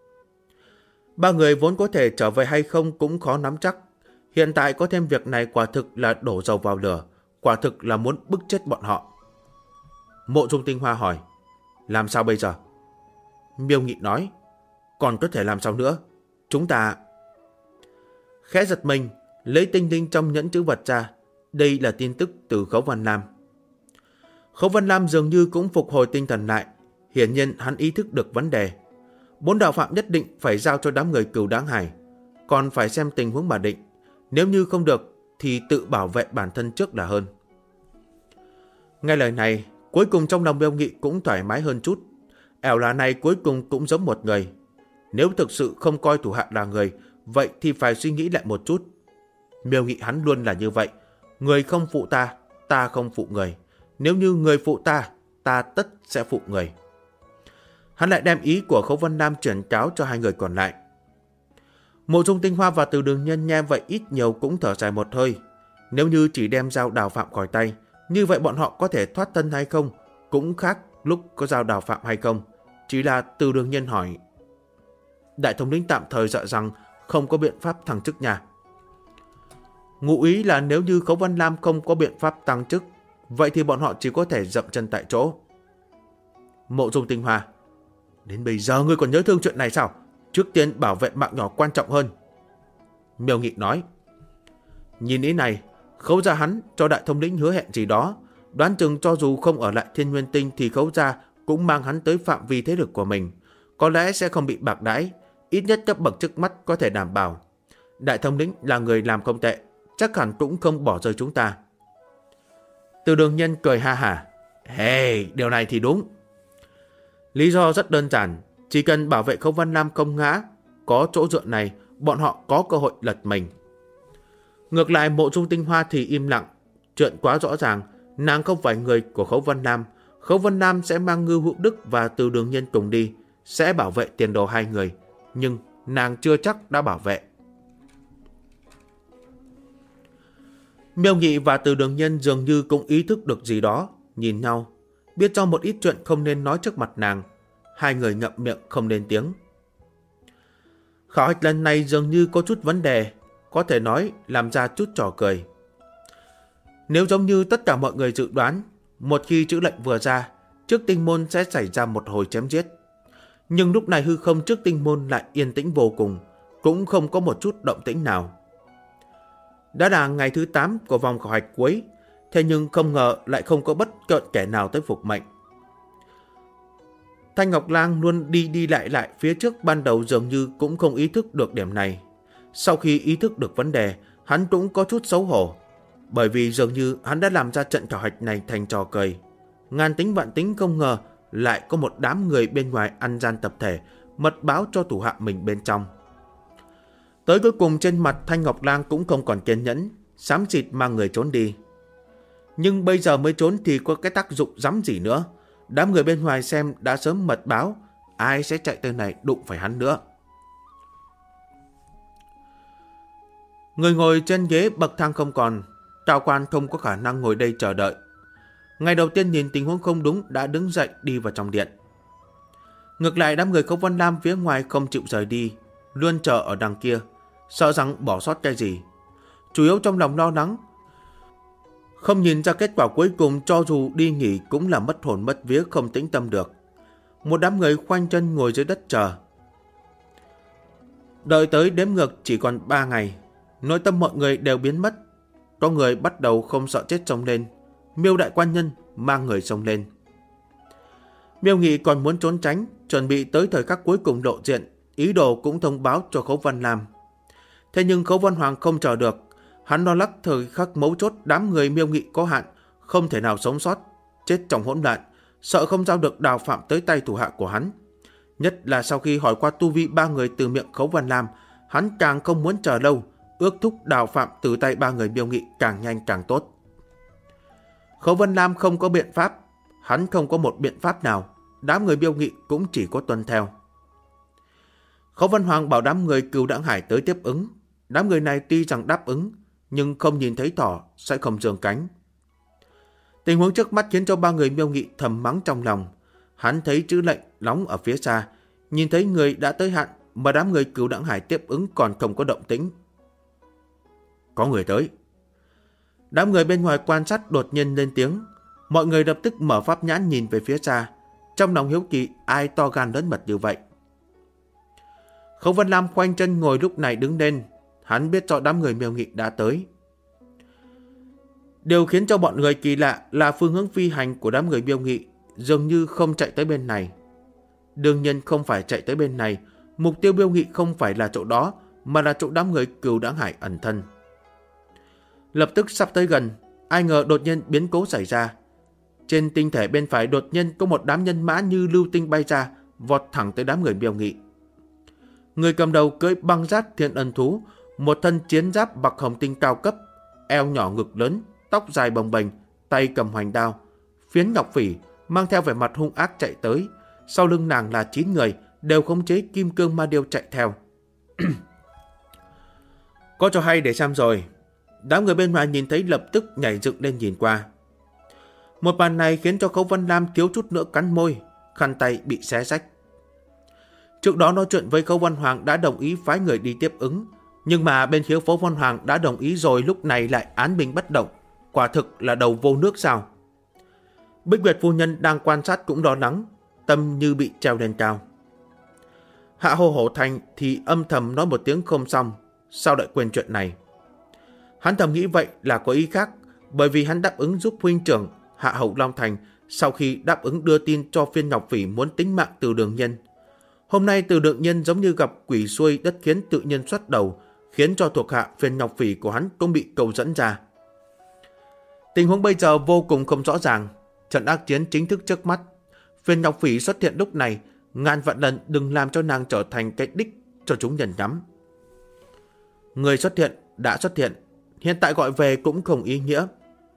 3 người vốn có thể trở về hay không cũng khó nắm chắc. Hiện tại có thêm việc này quả thực là đổ dầu vào lửa, quả thực là muốn bức chết bọn họ. Mộ Dung Tinh Hoa hỏi, làm sao bây giờ? Miêu Nghị nói, còn có thể làm sao nữa? Chúng ta... Khẽ giật mình, lấy tinh tinh trong nhẫn chữ vật ra. Đây là tin tức từ Khấu Văn Lam. Khấu Văn Lam dường như cũng phục hồi tinh thần lại. Hiển nhiên hắn ý thức được vấn đề. 4 đạo phạm nhất định phải giao cho đám người Cửu Đáng Hải. Còn phải xem tình huống mà định. Nếu như không được thì tự bảo vệ bản thân trước là hơn. Nghe lời này, cuối cùng trong lòng Miêu Nghị cũng thoải mái hơn chút. Ẻo là này cuối cùng cũng giống một người. Nếu thực sự không coi thủ hạ là người, vậy thì phải suy nghĩ lại một chút. Miêu Nghị hắn luôn là như vậy. Người không phụ ta, ta không phụ người. Nếu như người phụ ta, ta tất sẽ phụ người. Hắn lại đem ý của Khấu Văn Lam chuyển cáo cho hai người còn lại. Mộ Dung Tinh Hoa và Từ Đường Nhân nghe vậy ít nhiều cũng thở dài một hơi. Nếu như chỉ đem dao đào phạm khỏi tay, như vậy bọn họ có thể thoát thân hay không, cũng khác lúc có dao đào phạm hay không. Chỉ là Từ Đường Nhân hỏi, đại thống lĩnh tạm thời sợ rằng không có biện pháp thăng chức nhà. Ngụ ý là nếu như Khấu Văn Lam không có biện pháp tăng chức, vậy thì bọn họ chỉ có thể dậm chân tại chỗ. Mộ Dung Tinh Hoa, đến bây giờ ngươi còn nhớ thương chuyện này sao? Trước tiên bảo vệ mạng nhỏ quan trọng hơn. Miêu Nghị nói, nhìn ý này, Khấu gia hắn cho đại thống lĩnh hứa hẹn gì đó, đoán chừng cho dù không ở lại Thiên Nguyên Tinh thì Khấu gia cũng mang hắn tới phạm vi thế lực của mình, có lẽ sẽ không bị bạc đãi, ít nhất cấp bậc trước mắt có thể đảm bảo. Đại thống lĩnh là người làm không tệ, chắc hẳn cũng không bỏ rơi chúng ta. Từ Đường Nhân cười ha hả, hey, điều này thì đúng. Lý do rất đơn giản, chỉ cần bảo vệ Khấu Văn Lam không ngã, có chỗ dựa này, bọn họ có cơ hội lật mình. Ngược lại Mộ Dung Tinh Hoa thì im lặng. Chuyện quá rõ ràng, nàng không phải người của Khấu Văn Lam. Khấu Văn Lam sẽ mang Ngưu Hữu Đức và Từ Đường Nhân cùng đi, sẽ bảo vệ tiền đồ hai người, nhưng nàng chưa chắc đã bảo vệ. Miêu Nghị và Từ Đường Nhân dường như cũng ý thức được gì đó, nhìn nhau, biết cho một ít chuyện không nên nói trước mặt nàng. Hai người ngậm miệng không lên tiếng. Khảo hạch lần này dường như có chút vấn đề, có thể nói làm ra chút trò cười. Nếu giống như tất cả mọi người dự đoán, một khi chữ lệnh vừa ra, trước tinh môn sẽ xảy ra một hồi chém giết. Nhưng lúc này hư không trước tinh môn lại yên tĩnh vô cùng, cũng không có một chút động tĩnh nào. Đã là ngày thứ 8 của vòng khảo hạch cuối, thế nhưng không ngờ lại không có bất cợn kẻ nào tới phục mệnh. Thanh Ngọc Lang luôn đi lại phía trước, ban đầu dường như cũng không ý thức được điểm này. Sau khi ý thức được vấn đề, hắn cũng có chút xấu hổ, bởi vì dường như hắn đã làm ra trận khảo hạch này thành trò cười. Ngàn tính vạn tính không ngờ lại có một đám người bên ngoài ăn gian tập thể, mật báo cho thủ hạ mình bên trong. Tới cuối cùng trên mặt Thanh Ngọc Lang cũng không còn kiên nhẫn, xám xịt mang người trốn đi. Nhưng bây giờ mới trốn thì có cái tác dụng rắm gì nữa. Đám người bên ngoài xem đã sớm mật báo, ai sẽ chạy tới này đụng phải hắn nữa. Người ngồi trên ghế bậc thang không còn, Trào Quan không có khả năng ngồi đây chờ đợi. Ngày đầu tiên nhìn tình huống không đúng đã đứng dậy đi vào trong điện. Ngược lại đám người Khấu Văn Lam phía ngoài không chịu rời đi, luôn chờ ở đằng kia, sợ rằng bỏ sót cái gì. Chủ yếu trong lòng lo lắng, không nhìn ra kết quả cuối cùng, cho dù đi nghỉ cũng là mất hồn mất vía, không tĩnh tâm được. Một đám người khoanh chân ngồi dưới đất chờ. Đợi tới đếm ngược chỉ còn 3 ngày, nội tâm mọi người đều biến mất. Có người bắt đầu không sợ chết xông lên. Miêu đại quan nhân mang người xông lên. Miêu Nghị còn muốn trốn tránh, chuẩn bị tới thời khắc cuối cùng lộ diện, ý đồ cũng thông báo cho Khấu Văn Lam. Thế nhưng Khấu Văn Hoàng không chờ được, hắn lo lắng thời khắc mấu chốt đám người Miêu Nghị có hạn, không thể nào sống sót, chết trong hỗn loạn, sợ không giao được đào phạm tới tay thủ hạ của hắn. Nhất là sau khi hỏi qua tu vi 3 người từ miệng Khấu Văn Lam, hắn càng không muốn chờ lâu, ước thúc đào phạm từ tay 3 người Miêu Nghị càng nhanh càng tốt. Khấu Văn Lam không có biện pháp, hắn không có một biện pháp nào, đám người Miêu Nghị cũng chỉ có tuân theo. Khấu Văn Hoàng bảo đám người Cửu Đãng Hải tới tiếp ứng. Đám người này tuy rằng đáp ứng, nhưng không nhìn thấy thỏ sẽ không giương cánh. Tình huống trước mắt khiến cho 3 người Miêu Nghị thầm mắng trong lòng. Hắn thấy chữ lệnh nóng ở phía xa, nhìn thấy người đã tới hạn mà đám người Cửu Đãng Hải tiếp ứng còn không có động tĩnh. Có người tới. Đám người bên ngoài quan sát đột nhiên lên tiếng. Mọi người lập tức mở pháp nhãn nhìn về phía xa, trong lòng hiếu kỳ ai to gan lớn mật như vậy. Khấu Vân Lam khoanh chân ngồi lúc này đứng lên, hắn biết rõ đám người Miêu Nghị đã tới. Điều khiến cho bọn người kỳ lạ là phương hướng phi hành của đám người Miêu Nghị dường như không chạy tới bên này. Đương nhiên không phải chạy tới bên này, mục tiêu Miêu Nghị không phải là chỗ đó, mà là chỗ đám người Cửu Đãng Hải ẩn thân. Lập tức sắp tới gần, ai ngờ đột nhiên biến cố xảy ra. Trên tinh thể bên phải đột nhiên có một đám nhân mã như lưu tinh bay ra, vọt thẳng tới đám người Miêu Nghị. Người cầm đầu cưỡi băng giáp thiên ân thú, một thân chiến giáp bạc hồng tinh cao cấp, eo nhỏ ngực lớn, tóc dài bồng bềnh, tay cầm hoành đao. Phiến Ngọc Phỉ mang theo vẻ mặt hung ác chạy tới, sau lưng nàng là 9 người, đều khống chế kim cương ma điêu chạy theo. Có trò hay để xem rồi. Đám người bên ngoài nhìn thấy lập tức nhảy dựng lên nhìn qua. Một màn này khiến cho Khấu Vân Lam thiếu chút nữa cắn môi, khăn tay bị xé rách. Trước đó nói chuyện với Khấu Văn Hoàng đã đồng ý phái người đi tiếp ứng, nhưng mà bên phía Khấu Văn Hoàng đã đồng ý rồi lúc này lại án binh bất động, quả thực là đầu vô nước sao. Bích Nguyệt phu nhân đang quan sát cũng lo lắng, tâm như bị treo lên cao. Hạ Hồ Hổ Thành thì âm thầm nói một tiếng không xong, sao lại quên chuyện này. Hắn thầm nghĩ vậy là có ý khác, bởi vì hắn đáp ứng giúp huynh trưởng Hạ Hậu Long Thành sau khi đáp ứng đưa tin cho Phiên Ngọc Phỉ muốn tính mạng Từ Đường Nhân. Hôm nay Từ Đường Nhân giống như gặp quỷ xuôi đất khiến tự nhiên xuất đầu, khiến cho thuộc hạ Phiên Ngọc Phỉ của hắn cũng bị cầu dẫn ra. Tình huống bây giờ vô cùng không rõ ràng, trận ác chiến chính thức trước mắt. Phiên Ngọc Phỉ xuất hiện lúc này, ngàn vạn lần đừng làm cho nàng trở thành cái đích cho chúng nhầm nhắm. Người xuất hiện đã xuất hiện, hiện tại gọi về cũng không ý nghĩa.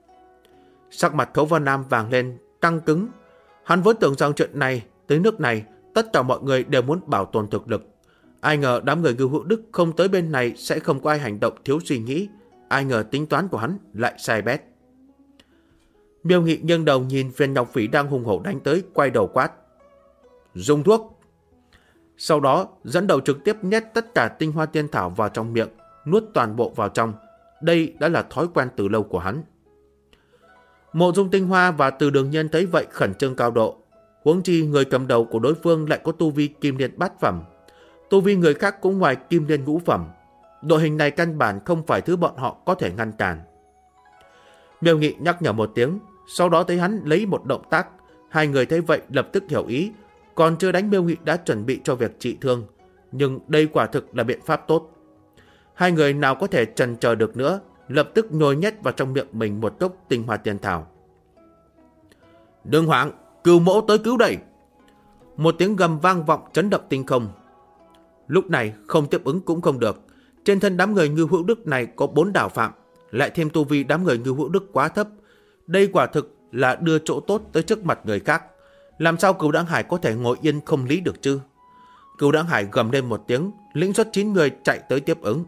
Sắc mặt Khấu Vân Nam vàng lên, căng cứng. Hắn vốn tưởng rằng chuyện này tới nước này tất cả mọi người đều muốn bảo tồn thực lực. Ai ngờ đám người Ngưu Hữu Đức không tới bên này sẽ không có ai hành động thiếu suy nghĩ. Ai ngờ tính toán của hắn lại sai bét. Miêu Nghị nghiêng đầu nhìn Phiên Ngọc Phỉ đang hùng hổ đánh tới, quay đầu quát: dùng thuốc. Sau đó dẫn đầu trực tiếp nhét tất cả tinh hoa tiên thảo vào trong miệng, nuốt toàn bộ vào trong. Đây đã là thói quen từ lâu của hắn. Mộ Dung Tinh Hoa và Từ Đường Nhân thấy vậy khẩn trương cao độ. Huống chi người cầm đầu của đối phương lại có tu vi kim liên bát phẩm, tu vi người khác cũng ngoài kim liên ngũ phẩm. Đội hình này căn bản không phải thứ bọn họ có thể ngăn cản. Miêu Nghị nhắc nhở một tiếng, sau đó thấy hắn lấy một động tác. Hai người thấy vậy lập tức hiểu ý, còn chưa đánh Miêu Nghị đã chuẩn bị cho việc trị thương. Nhưng đây quả thực là biện pháp tốt. Hai người nào có thể chần chờ được nữa, lập tức nhồi nhét vào trong miệng mình một cốc tinh hoa tiên thảo. Đừng hoảng, Cửu mẫu tới cứu đây. Một tiếng gầm vang vọng chấn động tinh không. Lúc này không tiếp ứng cũng không được. Trên thân đám người Ngưu Hữu Đức này có 4 đạo phạm, lại thêm tu vi đám người Ngưu Hữu Đức quá thấp. Đây quả thực là đưa chỗ tốt tới trước mặt người khác. Làm sao Cửu Đãng Hải có thể ngồi yên không lý được chứ? Cửu Đãng Hải gầm lên một tiếng, lĩnh xuất 9 người chạy tới tiếp ứng.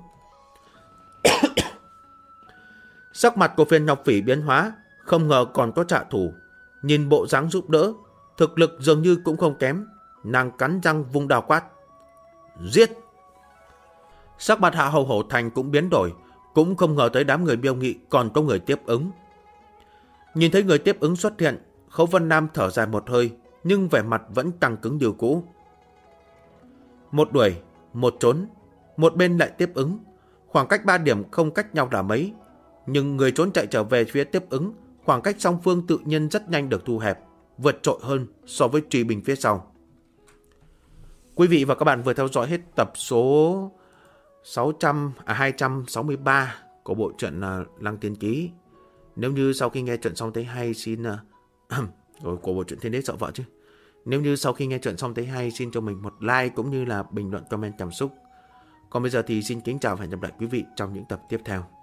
Sắc mặt của Phiên Ngọc Phỉ biến hóa, không ngờ còn có trả thù. Nhìn bộ dáng giúp đỡ, thực lực dường như cũng không kém. Nàng cắn răng vung đao quát: giết! Sắc mặt Hạ Hầu Hổ Thành cũng biến đổi, cũng không ngờ tới đám người Miêu Nghị còn có người tiếp ứng. Nhìn thấy người tiếp ứng xuất hiện, Khấu Vân Nam thở dài một hơi, nhưng vẻ mặt vẫn căng cứng như cũ. Một đuổi, một trốn, một bên lại tiếp ứng. Khoảng cách 3 điểm không cách nhau là mấy, nhưng người trốn chạy trở về phía tiếp ứng, khoảng cách song phương tự nhiên rất nhanh được thu hẹp, vượt trội hơn so với truy binh phía sau. Quý vị và các bạn vừa theo dõi hết tập số 263 của bộ truyện Lăng Tiên Ký. Nếu như sau khi nghe chuyện xong thấy hay xin của bộ truyện Thiên Đế Sợ Vợ chứ. Nếu như sau khi nghe chuyện xong thấy hay xin cho mình một like cũng như là bình luận comment cảm xúc. Còn bây giờ thì xin kính chào và hẹn gặp lại quý vị trong những tập tiếp theo.